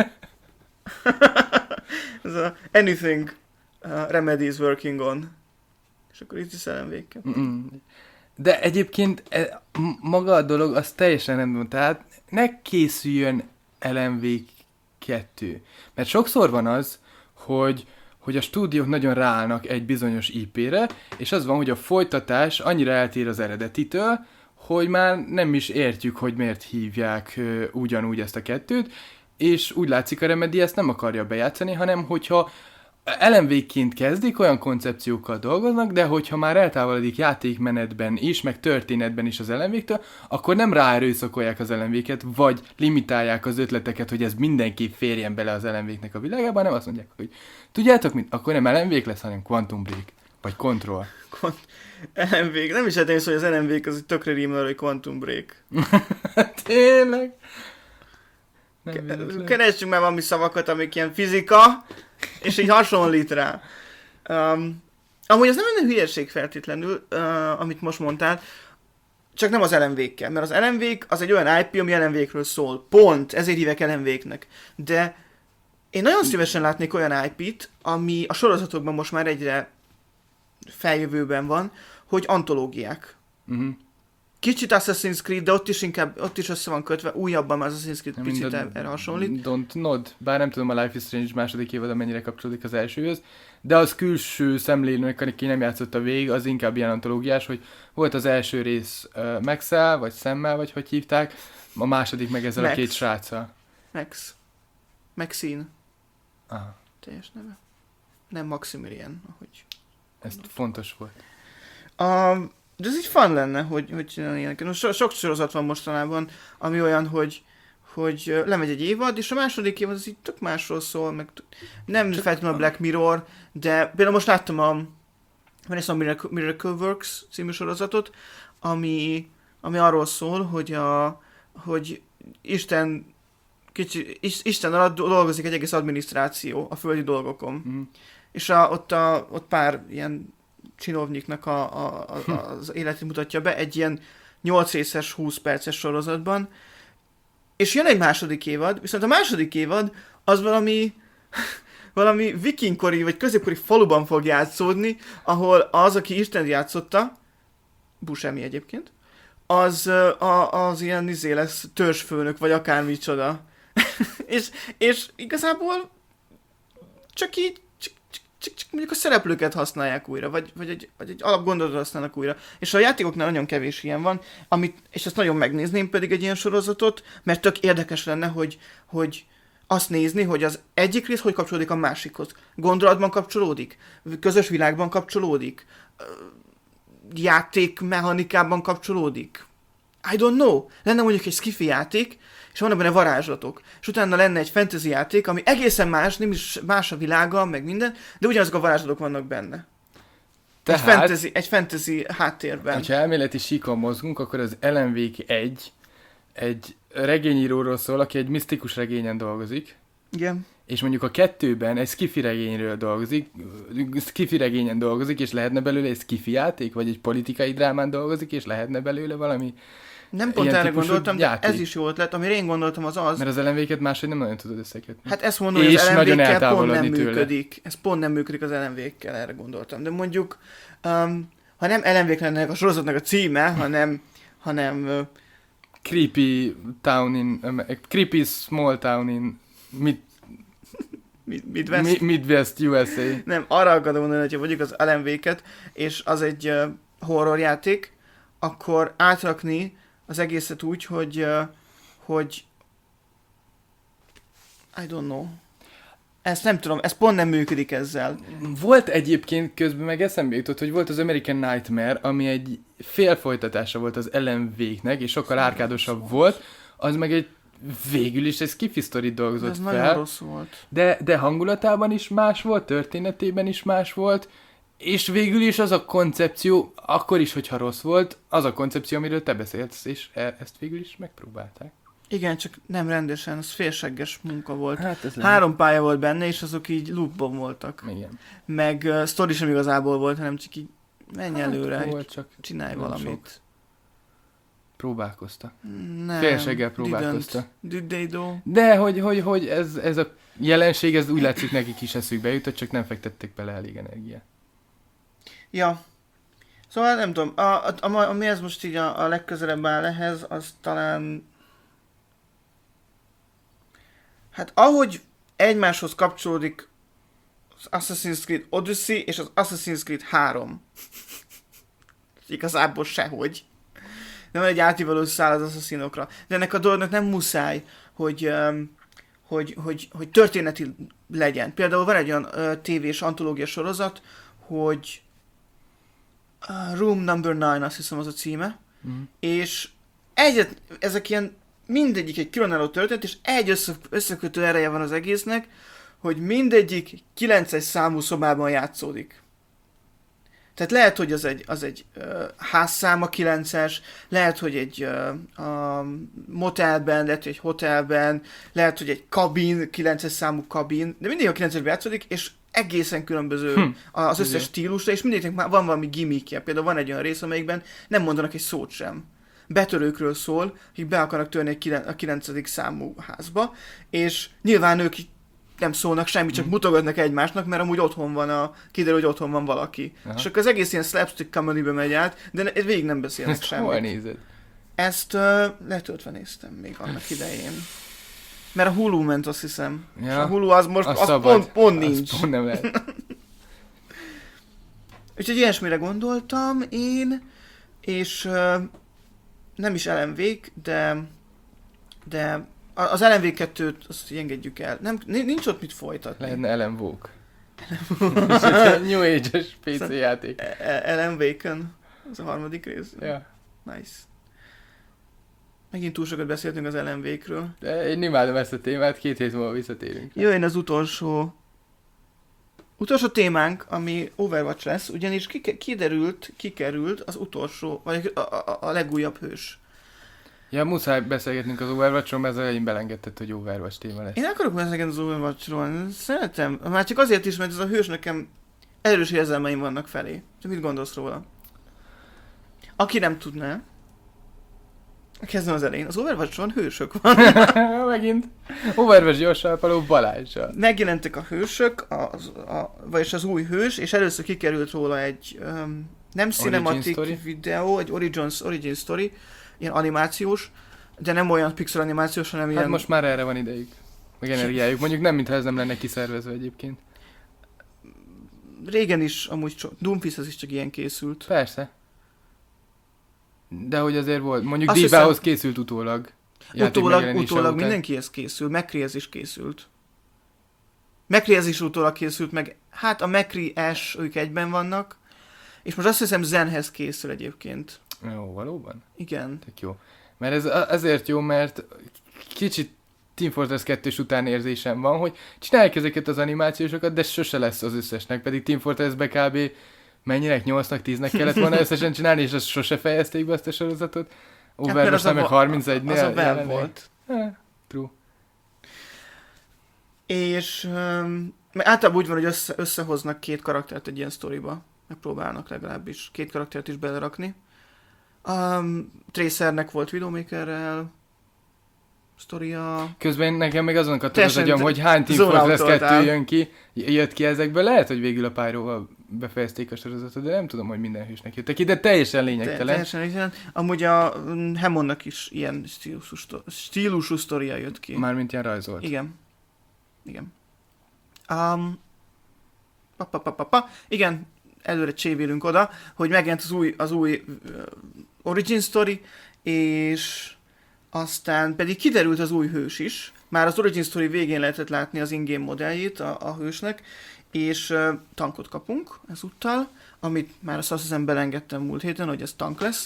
Ez a anything uh, Remedy is working on. És akkor itt is el em vé kettő. Mm-mm. De egyébként e, m- maga a dolog, az teljesen rendben van. Tehát ne készüljön el em vé kettő. Mert sokszor van az, hogy, hogy a stúdiók nagyon ráállnak egy bizonyos í pére, és az van, hogy a folytatás annyira eltér az eredetitől, hogy már nem is értjük, hogy miért hívják ö, ugyanúgy ezt a kettőt, és úgy látszik a Remedy ezt nem akarja bejátszani, hanem hogyha el em vé-ként kezdik, olyan koncepciókkal dolgoznak, de hogyha már eltávolodik játékmenetben is, meg történetben is az el em vé-től, akkor nem ráerőszakolják az el em vé-ket, vagy limitálják az ötleteket, hogy ez mindenképp férjen bele az el em vé-knek a világába, hanem azt mondják, hogy tudjátok mit, akkor nem el em vé-k lesz, hanem Quantum Break, vagy Control. el em vé, nem is lehetne hogy az el em vé-k az tökre rímel, hogy Quantum Break. Tényleg? Ke- Keressünk már valami szavakat, amik ilyen fizika, és így hasonlít rá. Um, amúgy az nem olyan hülyeség feltétlenül, uh, amit most mondtál, csak nem az el em vé-kkel, mert az el em vé az egy olyan i pé, ami el em vé-kről szól. Pont, ezért hívek el em vé-knek. De én nagyon szívesen látnék olyan i pét, ami a sorozatokban most már egyre feljövőben van, hogy antológiák. Uh-huh. Kicsit Assassin's Creed, de ott is inkább, ott is össze van kötve, újabban az Assassin's Creed Nem, picit mind a- erre hasonlít. Don't Nod, bár nem tudom a Life is Strange második évad mennyire kapcsolódik az elsőhöz, de az külső szemlélőnek, aki nem játszott a végig, az inkább ilyen antológiás, hogy volt az első rész uh, Max-el, vagy Sam-mel, vagy hogy hívták, a második meg ezzel Max. a két sráccal. Max. Maxine. Aha, Teljes neve. Nem Maximilian, ahogy. ez fontos volt. A, de ez így fun lenne, hogy, hogy csinálni ilyeneket. Most so, sok sorozat van mostanában, ami olyan, hogy, hogy ö, lemegy egy évad, és a második évad az így tök másról szól, meg tök, nem feltétlenül a Black Mirror, de például most láttam a, van egy a Miracle, Miracle Works című sorozatot, ami, ami arról szól, hogy, a, hogy Isten kicsi, Isten alatt dolgozik egy egész adminisztráció a földi dolgokon. Mm. És a, ott, a, ott pár ilyen csinovnyiknak a, a, a, az életét mutatja be egy ilyen nyolc részes, húsz perces sorozatban. És jön egy második évad, viszont a második évad az valami valami vikingkori vagy középkori faluban fog játszódni, ahol az, aki Istent játszotta, Buscemi egyébként, az, a, az ilyen izé lesz törzsfőnök, vagy akármicsoda. és, és igazából csak így csak, csak, csak mondjuk a szereplőket használják újra, vagy, vagy, egy, vagy egy alapgondolatot használnak újra. És a játékoknál nagyon kevés ilyen van, amit, és ezt nagyon megnézném pedig egy ilyen sorozatot, mert tök érdekes lenne, hogy, hogy azt nézni, hogy az egyik rész hogy kapcsolódik a másikhoz. Gondolatban kapcsolódik, közös világban kapcsolódik, játékmechanikában kapcsolódik. I don't know. Lenne mondjuk egy skifi játék, és vannak benne varázslatok. És utána lenne egy fantasy játék, ami egészen más, nem is más a világa, meg minden, de ugyanazok a varázslatok vannak benne. Tehát, egy, fantasy, egy fantasy háttérben. Ha elméleti síkon mozgunk, akkor az el em vé egy egy regényíróról szól, aki egy misztikus regényen dolgozik. Igen. És mondjuk a kettőben egy skifi regényről dolgozik, skifi regényen dolgozik, és lehetne belőle egy skifi játék, vagy egy politikai drámán dolgozik, és lehetne belőle valami. Nem pont erre gondoltam, de játék. ez is jó ötlet. Amire én gondoltam az az... Mert az el em vé-ket máshogy nem nagyon tudod összekötni. Hát ezt mondom, hogy az el em vé-kkel pont nem tőle. működik. Ez pont nem működik az el em vé-kkel, erre gondoltam. De mondjuk, um, ha nem el em vé-k lenne a sorozatnak a címe, hanem... hanem uh, Creepy town in... Um, creepy small town in... Mid, Midwest? Mid, Midwest u es á. Nem, arra akarom mondani, hogyha mondjuk az el em vé-ket, és az egy uh, horrorjáték, akkor átrakni az egészet úgy, hogy, uh, hogy I don't know. Ezt nem tudom, ez pont nem működik ezzel. Volt egyébként közben meg eszembe jutott, hogy volt az American Nightmare, ami egy félfolytatása volt az el em vé-knek, és sokkal árkádosabb volt, az meg egy végül is egy skifi sztorit dolgozott ez fel. nagyon rossz volt. De, de hangulatában is más volt, történetében is más volt, és végül is az a koncepció, akkor is, hogyha rossz volt, az a koncepció, amiről te beszélsz, és e- ezt végül is megpróbálták. Igen, csak nem rendesen, az félsegges munka volt. Hát ez Három pálya volt benne, és azok így loopban voltak. Igen. Meg uh, sztori sem igazából volt, hanem csak így menj Hát, előre, volt, csak csinálj nem valamit. sok. Próbálkozta. Nem, Félseggel próbálkozta. didn't. Did they do? De hogy, hogy, hogy ez, ez a jelenség, ez úgy látszik nekik is eszükbe jutott, csak nem fektettek bele elég energiát. Ja. Szóval nem tudom, a, a, a, ami ez most így a, a legközelebb áll ehhez, az talán... Hát ahogy egymáshoz kapcsolódik az Assassin's Creed Odyssey és az Assassin's Creed három. Igazából sehogy. Nem egy átívelő szál az asszaszinokra. De ennek a dolognak nem muszáj, hogy, um, hogy, hogy, hogy történeti legyen. Például van egy olyan uh, tévés antológia sorozat, hogy uh, Room Number Nine, azt hiszem az a címe, mm. és egyet, ezek ilyen mindegyik egy különálló történet, és egy össze, összekötő ereje van az egésznek, hogy mindegyik kilences számú szobában játszódik. Tehát lehet, hogy az egy, az egy uh, házszám a kilences, lehet, hogy egy uh, a motelben, lehet, hogy egy hotelben, lehet, hogy egy kabin, kilences számú kabin, de mindig a kilencesben játszódik, és egészen különböző hm. az összes stílusra, és mindegyiknek van valami gimmickje. Például van egy olyan rész, amelyikben nem mondanak egy szót sem. Betörőkről szól, hogy be akarnak törni a kilencedik számú házba, és nyilván ők nem szólnak semmit, csak mm. mutogatnak egymásnak, mert amúgy otthon van a... kiderül, hogy otthon van valaki. Aha. És akkor az egész ilyen slapstick comedybe megy át, de végig nem beszélnek ezt semmit. Hol nézed? Ezt uh, letöltve néztem még annak idején. Mert a Hulu ment, azt hiszem. Ja. És a Hulu az most az az pont, pont nincs. Az pont nem lehet. Úgyhogy ilyesmire gondoltam én, és uh, nem is Alan Wake, de, de az Alan Wake kettőt azt engedjük el. Nem, nincs ott mit folytatni. Lehetne Alan Wake. New Age-es pé cé játék. Alan Wake-en. Az a harmadik rész. Ja. Nice. Megint túl sokat beszéltünk az Alan Wake-ről. De én imádom ezt a témát, két hét múlva visszatérünk. Jöjjön az utolsó utolsó témánk, ami Overwatch lesz, ugyanis kiderült, kikerült az utolsó, vagy a, a, a legújabb hős. Ja, muszáj beszélgetnünk az Overwatchról, mert az elején belengedted, hogy Overwatch téma lesz. Én akarok beszélgetni az Overwatchról, szeretem. Már csak azért is, mert ez a hős nekem erős érzelmeim vannak felé. Te mit gondolsz róla? Aki nem tudná, kezdem az elején. Az Overwatchon hősök van. Megint. Overwatch gyorsan való Balázsral. Megjelentek a hősök, az, a, vagyis az új hős, és először kikerült róla egy um, nem cinematic videó, egy Origins, Origin Story, ilyen animációs, de nem olyan pixel animációs, hanem hát ilyen... Hát most már erre van idejük. Meg energiájuk. Mondjuk nem, mintha ez nem lenne kiszervezve egyébként. Régen is, amúgy so... Doomfist az is csak ilyen készült. Persze. De hogy azért volt. Mondjuk Divához hiszem... készült utólag. Utólag, utólag mindenkihez készül. McCreehez is készült. McCreehez is utólag készült, meg hát a McCree Ash, ők egyben vannak. És most azt hiszem Zenhez készül egyébként. Jó, valóban? Igen. Tök jó. Mert ez azért jó, mert kicsit Team Fortress kettős után érzésem van, hogy csinálják ezeket az animációsokat, de sose lesz az összesnek, pedig Team Fortress-be kb. Mennyinek? nyolcnak, tíznek kellett volna összesen csinálni, és azt sose fejezték be azt a sorozatot. Overwatch nem meg harmincegynél. Az a Valve volt. Ha, true. És um, általában úgy van, hogy össze, összehoznak két karaktert egy ilyen sztoriba. Megpróbálnak legalábbis két karaktert is belerakni. Um, Tracernek volt Widowmakerrel sztoria. Közben nekem meg azon kattog az agyam, hogy hány Team Fortress kettő jön ki, jött ki ezekből. Lehet, hogy végül a Pyroval befejezték a sorozatot, de nem tudom, hogy minden hősnek jöttek ki, de teljesen lényegtelen. Te, teljesen lényegtelen. Amúgy a Hammondnak is ilyen stílusú, stílusú sztoria jött ki. Mármint ilyen rajzolt. Igen. Igen. Um, pa, pa, pa, pa, pa. Igen, előre csévélünk oda, hogy megjelent az új, az új uh, Origin Story, és aztán pedig kiderült az új hős is. Már az Origin Story végén lehetett látni az in-game modelljét a, a hősnek, és uh, tankot kapunk ezúttal, amit már azt hiszem belengedtem múlt héten, hogy ez tank lesz.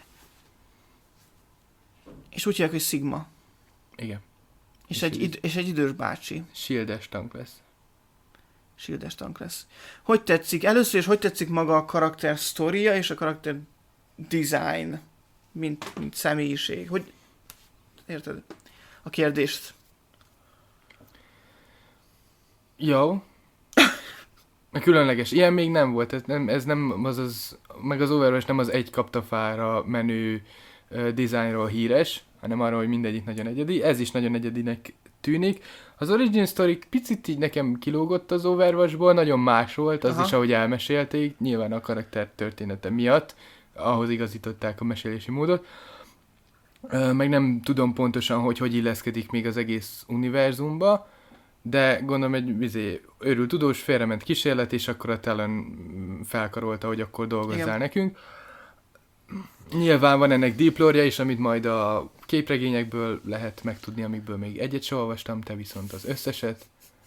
És úgy hívják, hogy Sigma. Igen. És, és, egy, id- és egy idős bácsi. Shieldes tank lesz. Shieldes tank lesz. Hogy tetszik? Először is hogy tetszik maga a karakter sztoria és a karakter design, mint, mint személyiség? Hogy érted a kérdést? Jó. Különleges. Ilyen még nem volt. Ez nem, ez nem az az, meg az Overwatch nem az egy kaptafára menő uh, dizájnról híres, hanem arról, hogy mindegyik nagyon egyedi. Ez is nagyon egyedinek tűnik. Az Origin Story picit így nekem kilógott az Overwatchból, nagyon más volt, az Aha. is, ahogy elmesélték, nyilván a karakter története miatt, ahhoz igazították a mesélési módot. Uh, meg nem tudom pontosan, hogy hogy illeszkedik még az egész univerzumba, de gondolom egy bizé, őrült tudós félrement kísérlet, és akkor a Talon felkarolta, hogy akkor dolgozzál Igen. nekünk. Nyilván van ennek deep lore-ja is, amit majd a képregényekből lehet megtudni, amikből még egyet sem olvastam, te viszont az összeset.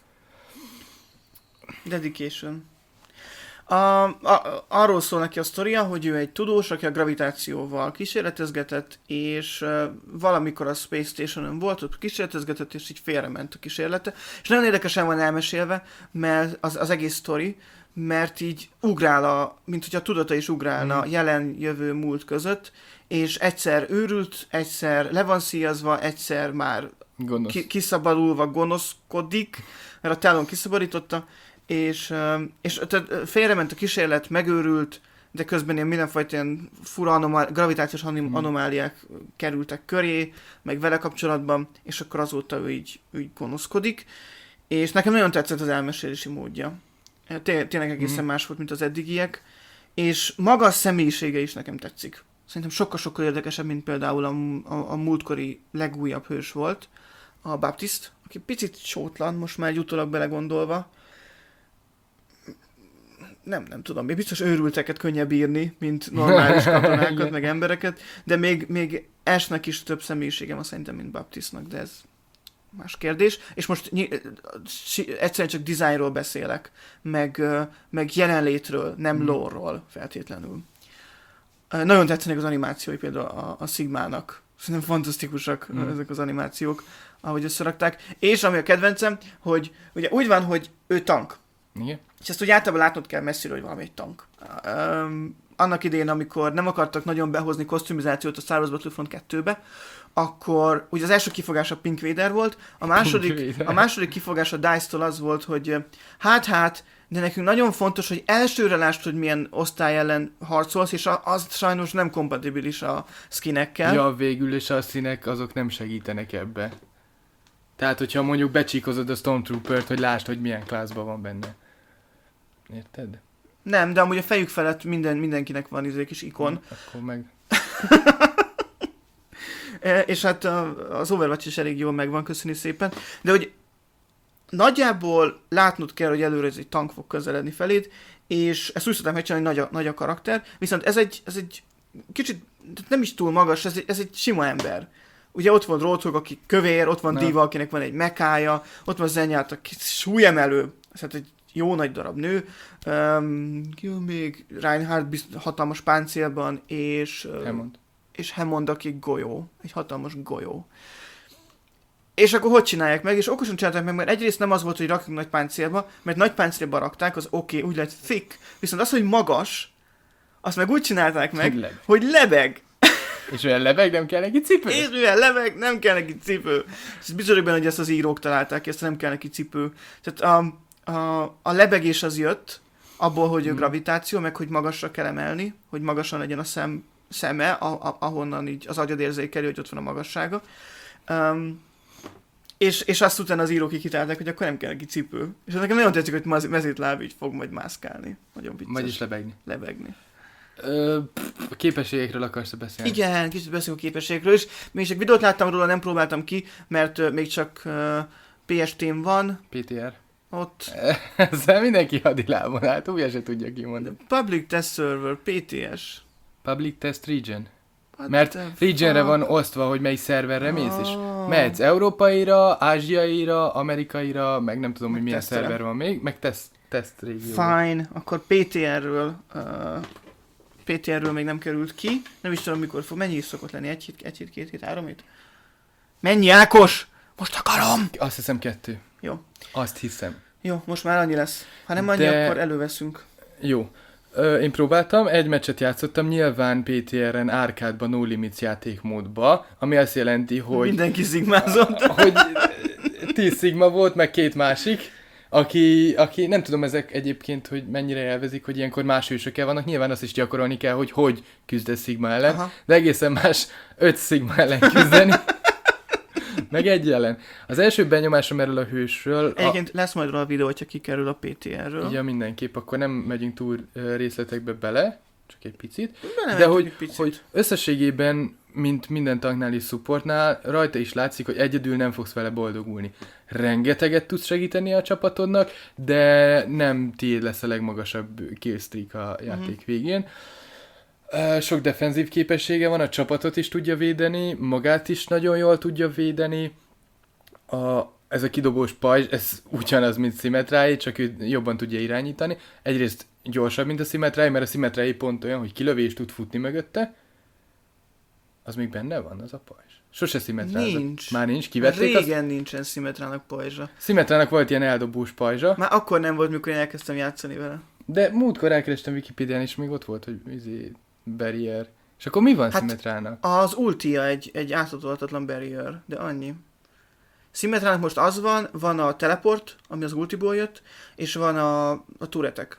Dedication. A, a, arról szól neki a sztoria, hogy ő egy tudós, aki a gravitációval kísérletezgetett, és uh, valamikor a Space Station-on volt, ott kísérletezgetett, és így félrement a kísérlete. És nagyon érdekesen van elmesélve, mert az, az egész sztori, mert így ugrál, a, mint hogy a tudata is ugrálna mm. jelen, jövő, múlt és egyszer őrült, egyszer le van szíjazva, egyszer már ki, kiszabadulva gonoszkodik, mert a Talon kiszabadította, és, és félrement a kísérlet, megőrült, de közben ilyen mindenfajta ilyen fura anomál, gravitációs anom- anomáliák kerültek köré, meg vele kapcsolatban, és akkor azóta ő így, így gonoszkodik. És nekem nagyon tetszett az elmesélési módja. Té- tényleg egészen mm. más volt, mint az eddigiek. És maga a személyisége is nekem tetszik. Szerintem sokkal-sokkal érdekesebb, mint például a, a, a múltkori legújabb hős volt, a Baptist, aki picit sótlan, most már egy utólag belegondolva. Nem, nem tudom, még biztos őrülteket könnyebb írni, mint normális katonákat, meg embereket, de még, még Ashnek is több személyiségem van szerintem, mint Baptistnak, de ez más kérdés. És most ny- egyszerűen csak dizájnról beszélek, meg, meg jelenlétről, nem mm. lore-ról feltétlenül. Nagyon tetszenek az animációi például a, a Sigmának. Szerintem fantasztikusak mm. ezek az animációk, ahogy összerakták. És ami a kedvencem, hogy ugye úgy van, hogy ő tank. Igen. És ezt úgy általában látnod kell messziről, hogy valami egy tank. Um, annak idején, amikor nem akartak nagyon behozni kosztümizációt a Star Wars Battlefront kettőbe, akkor ugye az első kifogás a Pink Vader volt, a második, a második kifogás a DICE-tól az volt, hogy hát-hát, de nekünk nagyon fontos, hogy elsőre lásd, hogy milyen osztály ellen harcolsz, és az sajnos nem kompatibilis a skinekkel. Ja, végül is a színek azok nem segítenek ebbe. Tehát, hogyha mondjuk becsíkozod a Stormtroopert, hogy lásd, hogy milyen klászban van benne. Érted? Nem, de amúgy a fejük felett minden, mindenkinek van izé kis ikon. Hm, akkor meg... e, és hát az Overwatch is elég jól megvan, köszönjük szépen. De hogy nagyjából látnod kell, hogy előre ez egy tank fog közeledni feléd, és ezt úgy szoktam megcsinálni, hogy nagy a, nagy a karakter, viszont ez egy, ez egy kicsit nem is túl magas, ez egy, ez egy sima ember. Ugye ott van Roadhog, aki kövér, ott van Diva, akinek van egy mekája, ott van Zenyát, aki súlyemelő, hát egy jó nagy darab nő, um, jó még Reinhardt bizt, hatalmas páncélban, és Hammond. és Hammond, aki golyó, egy hatalmas golyó. És akkor hogy csinálják meg? És okosan csinálták meg, mert egyrészt nem az volt, hogy rakjuk nagy páncélba, mert nagy páncélba rakták, az oké, okay, úgy lett thick, viszont az, hogy magas, azt meg úgy csinálták meg, Lebeg. hogy lebeg. És olyan lebeg, nem kell neki cipő? És olyan lebeg, nem kell neki cipő. És biztos benne, hogy ezt az írók találták, ezt nem kell neki cipő. Tehát a, a, a lebegés az jött, abból, hogy hmm. gravitáció, meg hogy magasra kell emelni, hogy magasan legyen a szem, szeme, a, a, ahonnan így az agyad érzékeli, hogy ott van a magassága. Um, és, és azt utána az írók így kitálták, hogy akkor nem kell neki cipő. És nekem nagyon tetszik, hogy mezítláb így fog majd mászkálni. Nagyon vicces. Vagyis lebegni. Lebegni. Ö, a képességekről akarsz beszélni? Igen, kicsit beszélünk a képességekről is. Még csak videót láttam róla, nem próbáltam ki, mert uh, még csak uh, pé es té-n van. pé té er. Ott. Ezzel mindenki hadilábon állt, úgy se tudja kimondani. Public Test Server, pé té es. Public Test Region. What Mert regionre van osztva, hogy mely szerverre mész, és mehetsz európaira, ázsiaira, amerikaira, meg nem tudom, hogy milyen tesztelem. szerver van még, meg teszt, teszt régióban. Fine, akkor pé té er-ről uh, pé té er-ről még nem került ki. Nem is tudom, mikor fog. Mennyi is szokott lenni? Egy hét, egy hét, két hét, három hét? Mennyi, Ákos? Most akarom! Azt hiszem kettő. Jó. Azt hiszem. Jó, most már annyi lesz. Ha nem annyi, De... akkor előveszünk. Jó. Ö, én próbáltam, egy meccset játszottam, nyilván pé té er-en árkádban, no limits játékmódba, ami azt jelenti, hogy... Mindenki szigmázott. Hogy tíz szigma volt, meg két másik, aki, aki nem tudom ezek egyébként, hogy mennyire elvezik, hogy ilyenkor más hősökkel vannak, nyilván azt is gyakorolni kell, hogy hogy küzdesz szigma ellen, aha. De egészen más öt szigma ellen küzdeni. Meg egy ellen. Az első benyomásom erről a hősről... Egyébként a... lesz majd róla a videó, hogyha kikerül a pé té er-ről. Ja, mindenképp, akkor nem megyünk túl részletekbe bele, csak egy picit. De, De hogy, picit. hogy összességében, mint minden tanknál és supportnál, rajta is látszik, hogy egyedül nem fogsz vele boldogulni. Rengeteget tudsz segíteni a csapatodnak, de nem tiéd lesz a legmagasabb killstreak a játék uh-huh. végén. Uh, sok defenzív képessége van, a csapatot is tudja védeni, magát is nagyon jól tudja védeni. A, ez a kidobós pajzs, ez ugyanaz, mint Szimetrái, csak ő jobban tudja irányítani. Egyrészt gyorsabb, mint a Szimetrái, mert a Szimetrái pont olyan, hogy kilövi és tud futni mögötte. Az még benne van, az a pajzs? Sose Szimetrának. Nincs. Már nincs, kivették azt? Régen nincsen Szimetrának pajzsa. Szimetrának volt ilyen eldobós pajzsa. Már akkor nem volt, mikor én elkezdtem játszani vele. De múltkor elkerestem Wikipédián, és még ott volt, hogy izé, barrier. És akkor mi van hát Szimetrának? Az ultia egy, egy áthatolhatatlan barrier, de annyi. Szimetrának most az van, van a teleport, ami az ultiból jött, és van a, a turetek.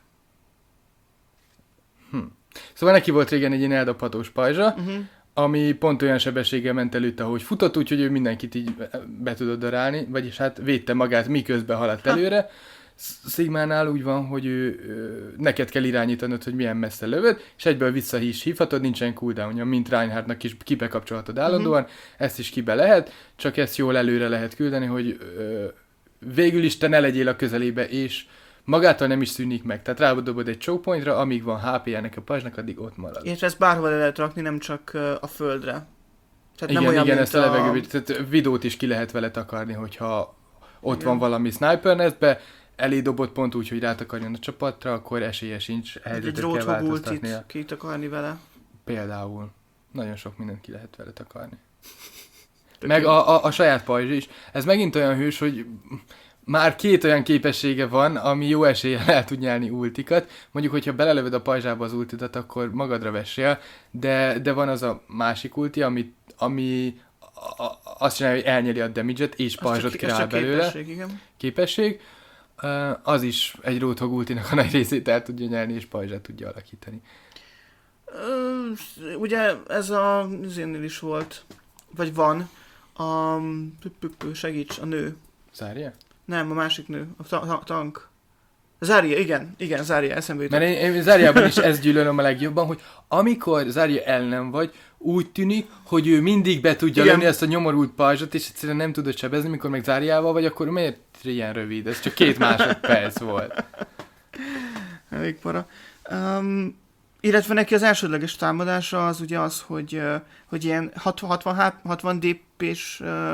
Hm. Szóval neki volt régen egy ilyen eldobhatós pajzsa, Uh-huh. ami pont olyan sebességgel ment előtte, ahogy futott, úgyhogy ő mindenkit így be tudott darálni, vagyis hát védte magát, miközben haladt ha. előre. Sigmánál úgy van, hogy ő, ő, neked kell irányítanod, hogy milyen messze lövöd, és egyből vissza is hívhatod, nincsen cooldownja, mint Reinhardtnak is kibe kapcsolhatod állandóan, uh-huh. ezt is kibe lehet, csak ezt jól előre lehet küldeni, hogy ö, végül is te ne legyél a közelébe, és magától nem is szűnik meg. Tehát rádobod egy choke pointra, amíg van há pé ennek a pajzsnak, addig ott marad. És ezt bárhol le lehet rakni, nem csak a földre. Tehát igen, nem olyan, igen, mint ezt a levegőbe, tehát videót is ki lehet vele takarni, hogyha ott igen. van valami sniper nestbe, elé dobott pont úgy, hogy rátakarjon a csapatra, akkor esélye sincs, helyzetet kell változtatnia. Egy kitakarni vele. Például. Nagyon sok mindent ki lehet vele takarni. Meg a, a, a saját pajzs is. Ez megint olyan hős, hogy már két olyan képessége van, ami jó eséllyel el tud nyelni ultikat. Mondjuk, hogyha belelövöd a pajzsába az ultidat, akkor magadra vessél, de, de van az a másik ulti, ami, ami a, a, azt csinálja, hogy elnyeli a damage-et, és pajzsot kreál belőle. Képesség, igen. Képesség. Uh, az is egy Roadhog ultinak a nagy részét el tudja nyelni, és pajzsát tudja alakítani. Uh, ugye ez a zénnél is volt, vagy van, a segíts, a nő. Zarya? Nem, a másik nő, a ta- ta- tank. Zarya, igen, igen, Zarya, eszembe jutott. Mert én, én Zaryában is ezt gyűlölöm a legjobban, hogy amikor Zarya ellen vagy, úgy tűnik, hogy ő mindig be tudja lőni ezt a nyomorult pajzsot, és egyszerűen nem tudod sebezni, mikor meg Zaryával vagy, akkor miért ilyen rövid? Ez csak két másodperc volt. Elég para. Um, illetve neki az elsődleges támadása az ugye az, hogy, hogy ilyen hatvan, hatvan dé pés uh,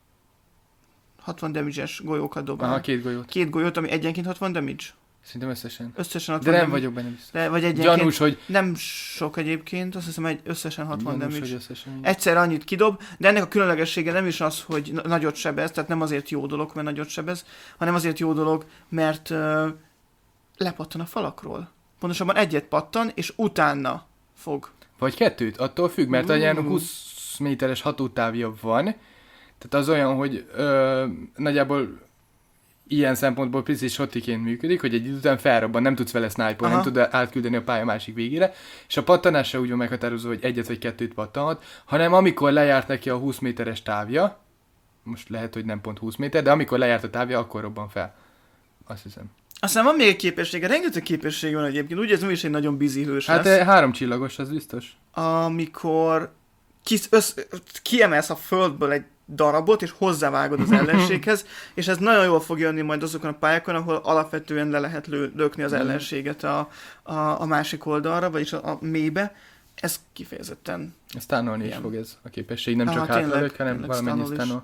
hatvan damage-es golyókat dobál. Aha, két golyót. Két golyót, ami egyenként hatvan damage? Szerintem összesen. Összesen hatvan De nem damage. vagyok benne biztos. De, vagy egyenként. Gyanús, hogy... Nem sok egyébként, azt hiszem egy összesen hatvan Gyanús, damage. Összesen... Egyszer annyit kidob, de ennek a különlegessége nem is az, hogy na- nagyot sebez, tehát nem azért jó dolog, mert nagyot sebez, hanem azért jó dolog, mert uh, lepattan a falakról. Pontosabban egyet pattan, és utána fog. Vagy kettőt, attól függ, mert uh. ilyen húsz méteres hatótávja van, tehát az olyan, hogy ö, nagyjából ilyen szempontból Precision shotiként működik, hogy egy idő után felrobban, nem tudsz vele sniper, nem tud átküldeni a pálya másik végére, és a pattanás se úgy van meghatározó, hogy egyet vagy kettőt pattanhat, hanem amikor lejárt neki a húsz méteres távja, most lehet, hogy nem pont húsz méter, de amikor lejárt a távja, akkor robban fel. Azt hiszem. Aztán van még egy képessége, rengeteg képesség van egyébként, úgy érzem is egy nagyon busy hős hát lesz. Hát három csillagos, az biztos. Amikor kis, össz, kiemelsz a földből egy darabot, és hozzávágod az ellenséghez, és ez nagyon jól fog jönni majd azokon a pályákon, ahol alapvetően le lehet lő, lökni az ellenséget a, a, a másik oldalra, vagyis a, a mélybe. Ez kifejezetten... Stánolni is fog ez a képesség, nem ah, csak hátlelők, hanem valamennyi stánol.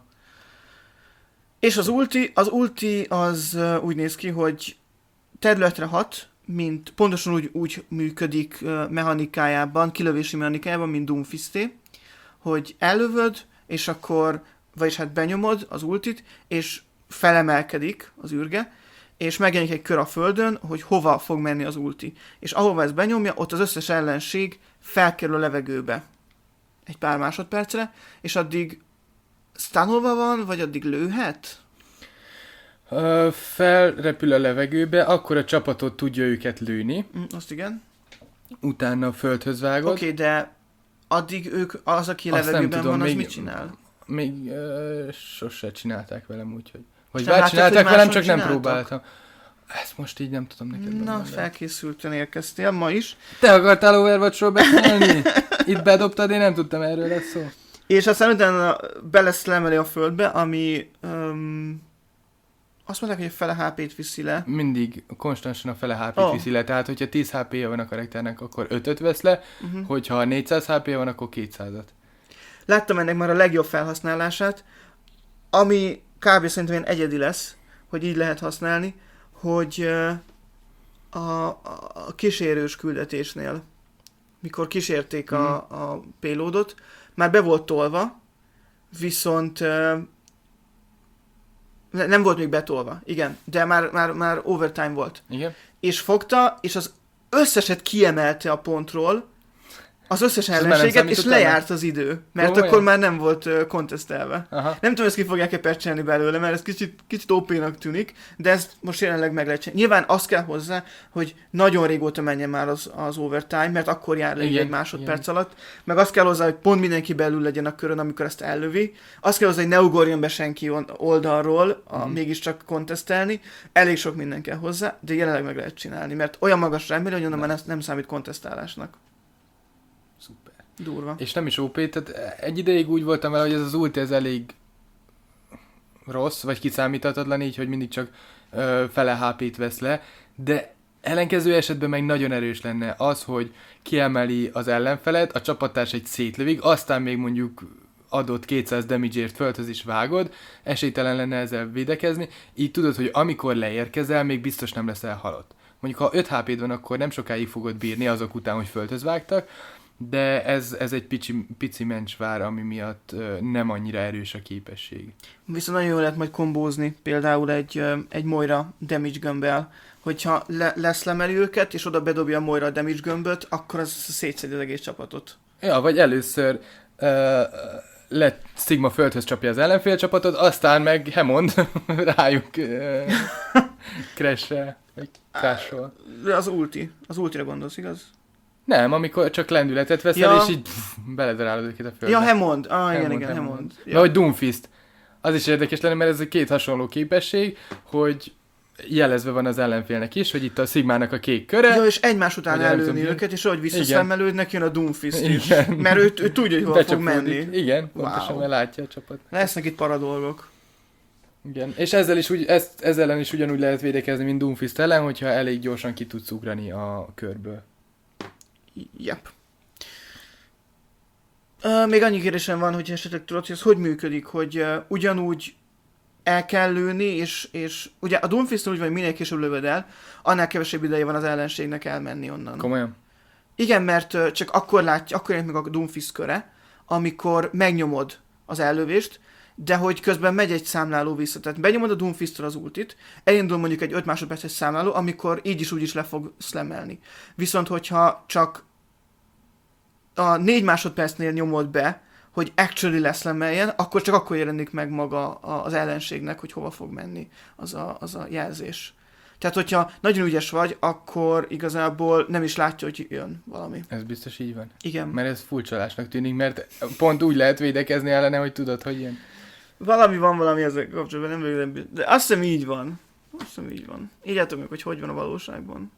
És az ulti, az ulti az uh, úgy néz ki, hogy területre hat, mint pontosan úgy, úgy működik uh, mechanikájában, kilövési mechanikájában, mint Doomfisté, hogy ellövöd, és akkor, vagyis hát benyomod az ultit, és felemelkedik az űrge, és megjelenik egy kör a földön, hogy hova fog menni az ulti. És ahova ez benyomja, ott az összes ellenség felkerül a levegőbe egy pár másodpercre, és addig stánolva van, vagy addig lőhet? Uh, felrepül a levegőbe, akkor a csapatot tudja őket lőni. Mm, azt igen. Utána a földhöz vágod. Oké, okay, de addig ők, az, aki azt levegőben tudom, van, az még, mit csinál? Még uh, sose csinálták velem, úgyhogy... Vagy bár csinálták velem, csak csináltak? Nem próbáltam. Ezt most így nem tudom neked. Na, felkészülten érkeztél ma is. Te akartál Overwatchról beszélni? Itt bedobtad, én nem tudtam, erről lesz szó. És aztán utána beleszlemeli a földbe, ami um, Azt mondták, hogy a fele há pét viszi le. Mindig konstansan a fele há pét Oh. viszi le, tehát hogyha tíz há pé-je van a karakternek, akkor ötöt vesz le, Uh-huh. hogyha négyszáz há pé-je van, akkor kétszázat. Láttam ennek már a legjobb felhasználását, ami kb. Szerintem ilyen egyedi lesz, hogy így lehet használni, hogy ö, a, a, a kísérős küldetésnél, mikor kísérték a, a payloadot, már be volt tolva, viszont ö, ne- nem volt még betolva, igen, de már, már, már overtime volt. Igen? És fogta, és az összeset kiemelte a pontról, az összes már nem ellenséget, és számított el? lejárt az idő, mert Komolyan? akkor már nem volt uh, contestelve. Aha. Nem tudom, ezt ki fogják-e patchelni belőle, mert ez kicsit, kicsit ó pénak tűnik, de ezt most jelenleg meg lehet csinálni. Nyilván az kell hozzá, hogy nagyon régóta menjen már az, az overtime, mert akkor jár le így Igen, egy másodperc igen. alatt, meg az kell hozzá, hogy pont mindenki belül legyen a körön, amikor ezt ellövi. Az kell hozzá, hogy ne ugorjon be senki on- oldalról, a, Mhm. mégiscsak contestelni. Elég sok minden kell hozzá, de jelenleg meg lehet csinálni, mert olyan magas remélő, hogy onnan már nem, nem számít contestálásnak. Szuper. Durva. És nem is ó pé, tehát egy ideig úgy voltam vele, hogy ez az ulti ez elég rossz, vagy kiszámíthatatlan így, hogy mindig csak ö, fele há pét vesz le, de ellenkező esetben meg nagyon erős lenne az, hogy kiemeli az ellenfelet, a csapattársait szétlövik, aztán még mondjuk adott kétszáz damage-ért földhöz is vágod, esélytelen lenne ezzel védekezni, így tudod, hogy amikor leérkezel, még biztos nem leszel halott. Mondjuk ha öt há péd van, akkor nem sokáig fogod bírni azok után, hogy földhöz vágtak, de ez, ez egy pici, pici mencsvár, ami miatt ö, nem annyira erős a képesség. Viszont nagyon jól lehet majd kombózni, például egy, ö, egy Moira damage gömbbel, hogyha le, leszlemeli őket, és oda bedobja a Moira a damage gömböt, akkor az szétszedi az egész csapatot. Ja, vagy először ö, le Sigma földhöz csapja az ellenfél csapatot, aztán meg Hammond rájuk ö, crash-el, vagy crash-ol. De az ulti, az ultira gondolsz, igaz? Nem, amikor csak lendületet veszel, Ja. és így pff, beledarálod őket a földbe. Ja, Hammond, ah, igen, Hammond, igen, Hammond. Hammond. Ja. Ja. Vagy Doomfist. Az is érdekes lenne, mert ez egy két hasonló képesség, hogy jelezve van az ellenfélnek is, hogy itt a Sigmának a kék köre. Ja, és egymás után Vagy nem ellőni tudom, őket, és ahogy visszaszemmelődnek, jön a Doomfist is. Igen. Mert ő, ő tudja, hogy hova fog becsapódik. menni. Igen, pontosan, Wow. mert látja a csapat. Lesznek itt para dolgok. Igen. És ezzel is úgy, ezt, ezzel ellen is ugyanúgy lehet védekezni, mint Doomfist ellen, hogyha elég gyorsan ki tudsz ugrani a körből. Yep. Uh, még annyi kérdésem van, hogy esetleg tudod, hogy ez hogy működik, hogy uh, ugyanúgy el kell lőni, és, és ugye a Doomfist úgy van, hogy minél később lövöd el, annál kevesebb ideje van az ellenségnek elmenni onnan. Komolyan? Igen, mert uh, csak akkor látja, akkor jön meg a Doomfist köre, amikor megnyomod az ellövést, de hogy közben megy egy számláló vissza. Tehát benyomod a Doomfist-től az ultit, elindul mondjuk egy öt másodperces számláló, amikor így is úgy is le fog slammelni. Viszont hogyha csak a négy másodpercnél nyomod be, hogy actually leszlemeljen, akkor csak akkor jelenik meg maga a- az ellenségnek, hogy hova fog menni az a, az a jelzés. Tehát, hogyha nagyon ügyes vagy, akkor igazából nem is látja, hogy jön valami. Ez biztos így van. Igen. Mert ez furcsalásnak tűnik, mert pont úgy lehet védekezni ellene, hogy tudod, hogy ilyen. Valami van valami ezzel kapcsolatban, nem vagyok, nem- de azt hiszem így van. Azt hiszem így van. Írjátok meg, hogy hogy van a valóságban.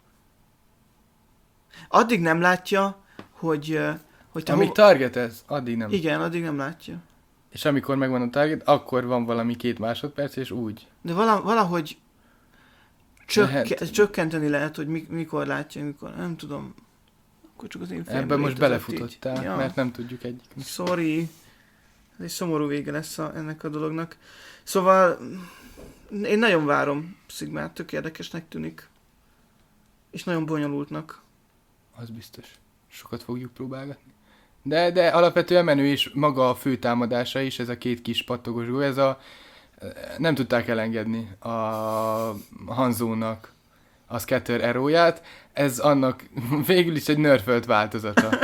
Addig nem látja, hogy, ö, hogy te Amíg hova... target ez, addig nem. Igen, addig nem látja. És amikor megvan a target, akkor van valami két másodperc, és úgy. De vala, valahogy csökke, Lehet. csökkenteni lehet, hogy mi, mikor látja, mikor, nem tudom. Akkor csak az én fejembe Ebben most létezett belefutottál, így. Ja. mert nem tudjuk egyik. Sorry. Ez egy szomorú vége lesz a, ennek a dolognak. Szóval én nagyon várom Sigmát, tök érdekesnek tűnik. És nagyon bonyolultnak. Az biztos. Sokat fogjuk próbálgatni. De, de alapvetően menő is maga a fő támadása is, ez a két kis pattogos gól, ez a... Nem tudták elengedni a Hanzónak a Scatter Arrow-ját, ez annak végül is egy nerfölt változata.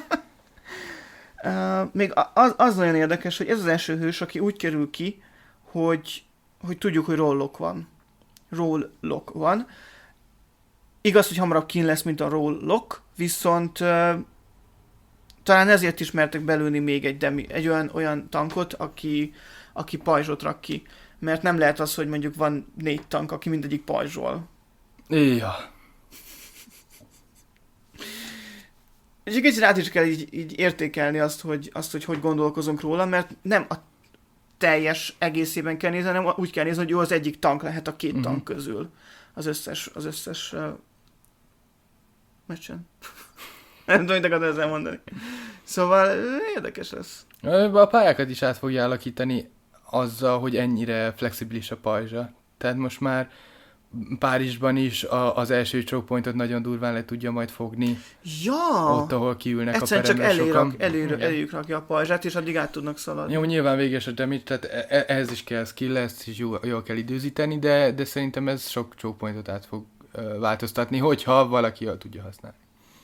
Uh, még a- az, az nagyon érdekes, hogy ez az első hős, aki úgy kerül ki, hogy, hogy tudjuk, hogy roll-lock van. Roll-lock van. Igaz, hogy hamarabb kín lesz, mint a roll-lock, viszont uh, talán ezért is mertek belőni még egy, demi, egy olyan, olyan tankot, aki, aki pajzsot rak ki. Mert nem lehet az, hogy mondjuk van négy tank, aki mindegyik pajzsol. Ja. És egy kicsit át is kell így, így értékelni azt hogy, azt, hogy hogy gondolkozunk róla, mert nem a, teljes egészében kell nézni, hanem úgy kell nézni, hogy jó, az egyik tank lehet a két Uh-huh. tank közül. Az összes, az összes... Uh... meccsen. Nem tudom, mit akarod ezzel mondani. Szóval érdekes lesz. A pályákat is át fogja alakítani azzal, hogy ennyire flexibilis a pajzsa. Tehát most már Párizsban is a, az első choke pointot nagyon durván le tudja majd fogni. Ja! Ott, ahol kiülnek egyszerűen a peremre csak sokan. Elő, eléjük rakja a pajzsát, és addig át tudnak szaladni. Jó, nyilván véges a damage, tehát e- e- ehhez is kell skill, ezt is jól, jól kell időzíteni, de, de szerintem ez sok choke pointot át fog uh, változtatni, hogyha valaki jól tudja használni.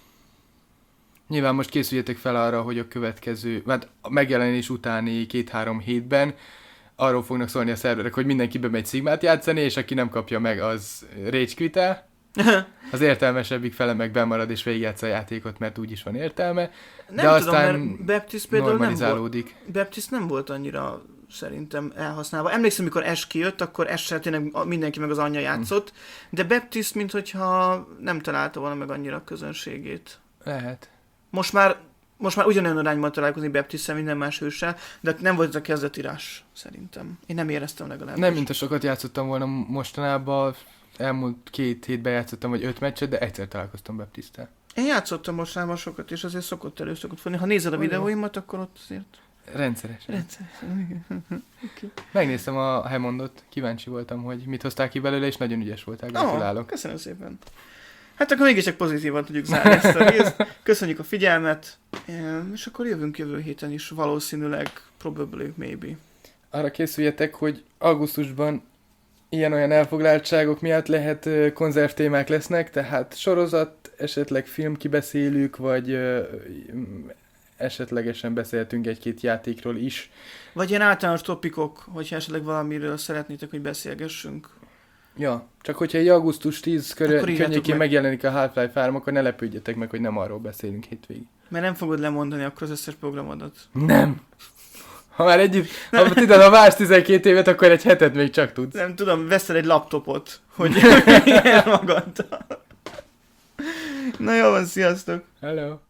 Nyilván most készüljetek fel arra, hogy a következő, hát a megjelenés utáni két-három hétben arról fognak szólni a szerverek, hogy mindenki bemegy Sigmát játszani, és aki nem kapja meg, az rage quit-el. Az értelmesebbik fele meg bemarad és végigjátsza a játékot, mert úgyis van értelme. Nem de tudom, aztán mert Baptist például nem volt, normalizálódik. Baptist nem volt annyira szerintem elhasználva. Emlékszem, mikor Ash kijött, akkor Ash-sel tényleg mindenki meg az anyja játszott, de Baptist minthogyha nem találta volna meg annyira a közönségét. Lehet. Most már, most már ugyanolyan arányban találkozni Baptist-szel, minden más hőssel, de nem volt ez a kezdetírás, szerintem. Én nem éreztem legalábbis. Nem, mint a sokat játszottam volna mostanában, elmúlt két hétben játszottam, vagy öt meccset, de egyszer találkoztam Baptist-tel. Én játszottam mostanában sokat, és azért szokott elő, szokott fordulni. Ha nézed a videóimat, akkor ott azért... Rendszeresen. Rendszeresen. Okay. Megnéztem a Hammondot, kíváncsi voltam, hogy mit hozták ki belőle, és nagyon ügyes voltál, gratulálok. Oh, köszönöm szépen. Hát akkor mégiscsak pozitívan tudjuk zárni ezt a részt. Köszönjük a figyelmet, és akkor jövünk jövő héten is, valószínűleg, probably, maybe. Arra készüljetek, hogy augusztusban ilyen-olyan elfoglaltságok miatt lehet konzervtémák lesznek, tehát sorozat, esetleg filmkibeszélők, vagy ö, esetlegesen beszéltünk egy-két játékról is. Vagy ilyen általános topikok, hogyha esetleg valamiről szeretnétek, hogy beszélgessünk. Ja, csak hogyha egy augusztus tíz körül környékén meg. megjelenik a Half-Life három, akkor ne lepődjetek meg, hogy nem arról beszélünk hétvégig. Mert nem fogod lemondani akkor az összes programodat. Nem! Ha már együtt, ha tudod, ha vársz tizenkét évet, akkor egy hetet még csak tudsz. Nem tudom, veszel egy laptopot, hogy ilyen magaddal. Na jó van, sziasztok! Hello!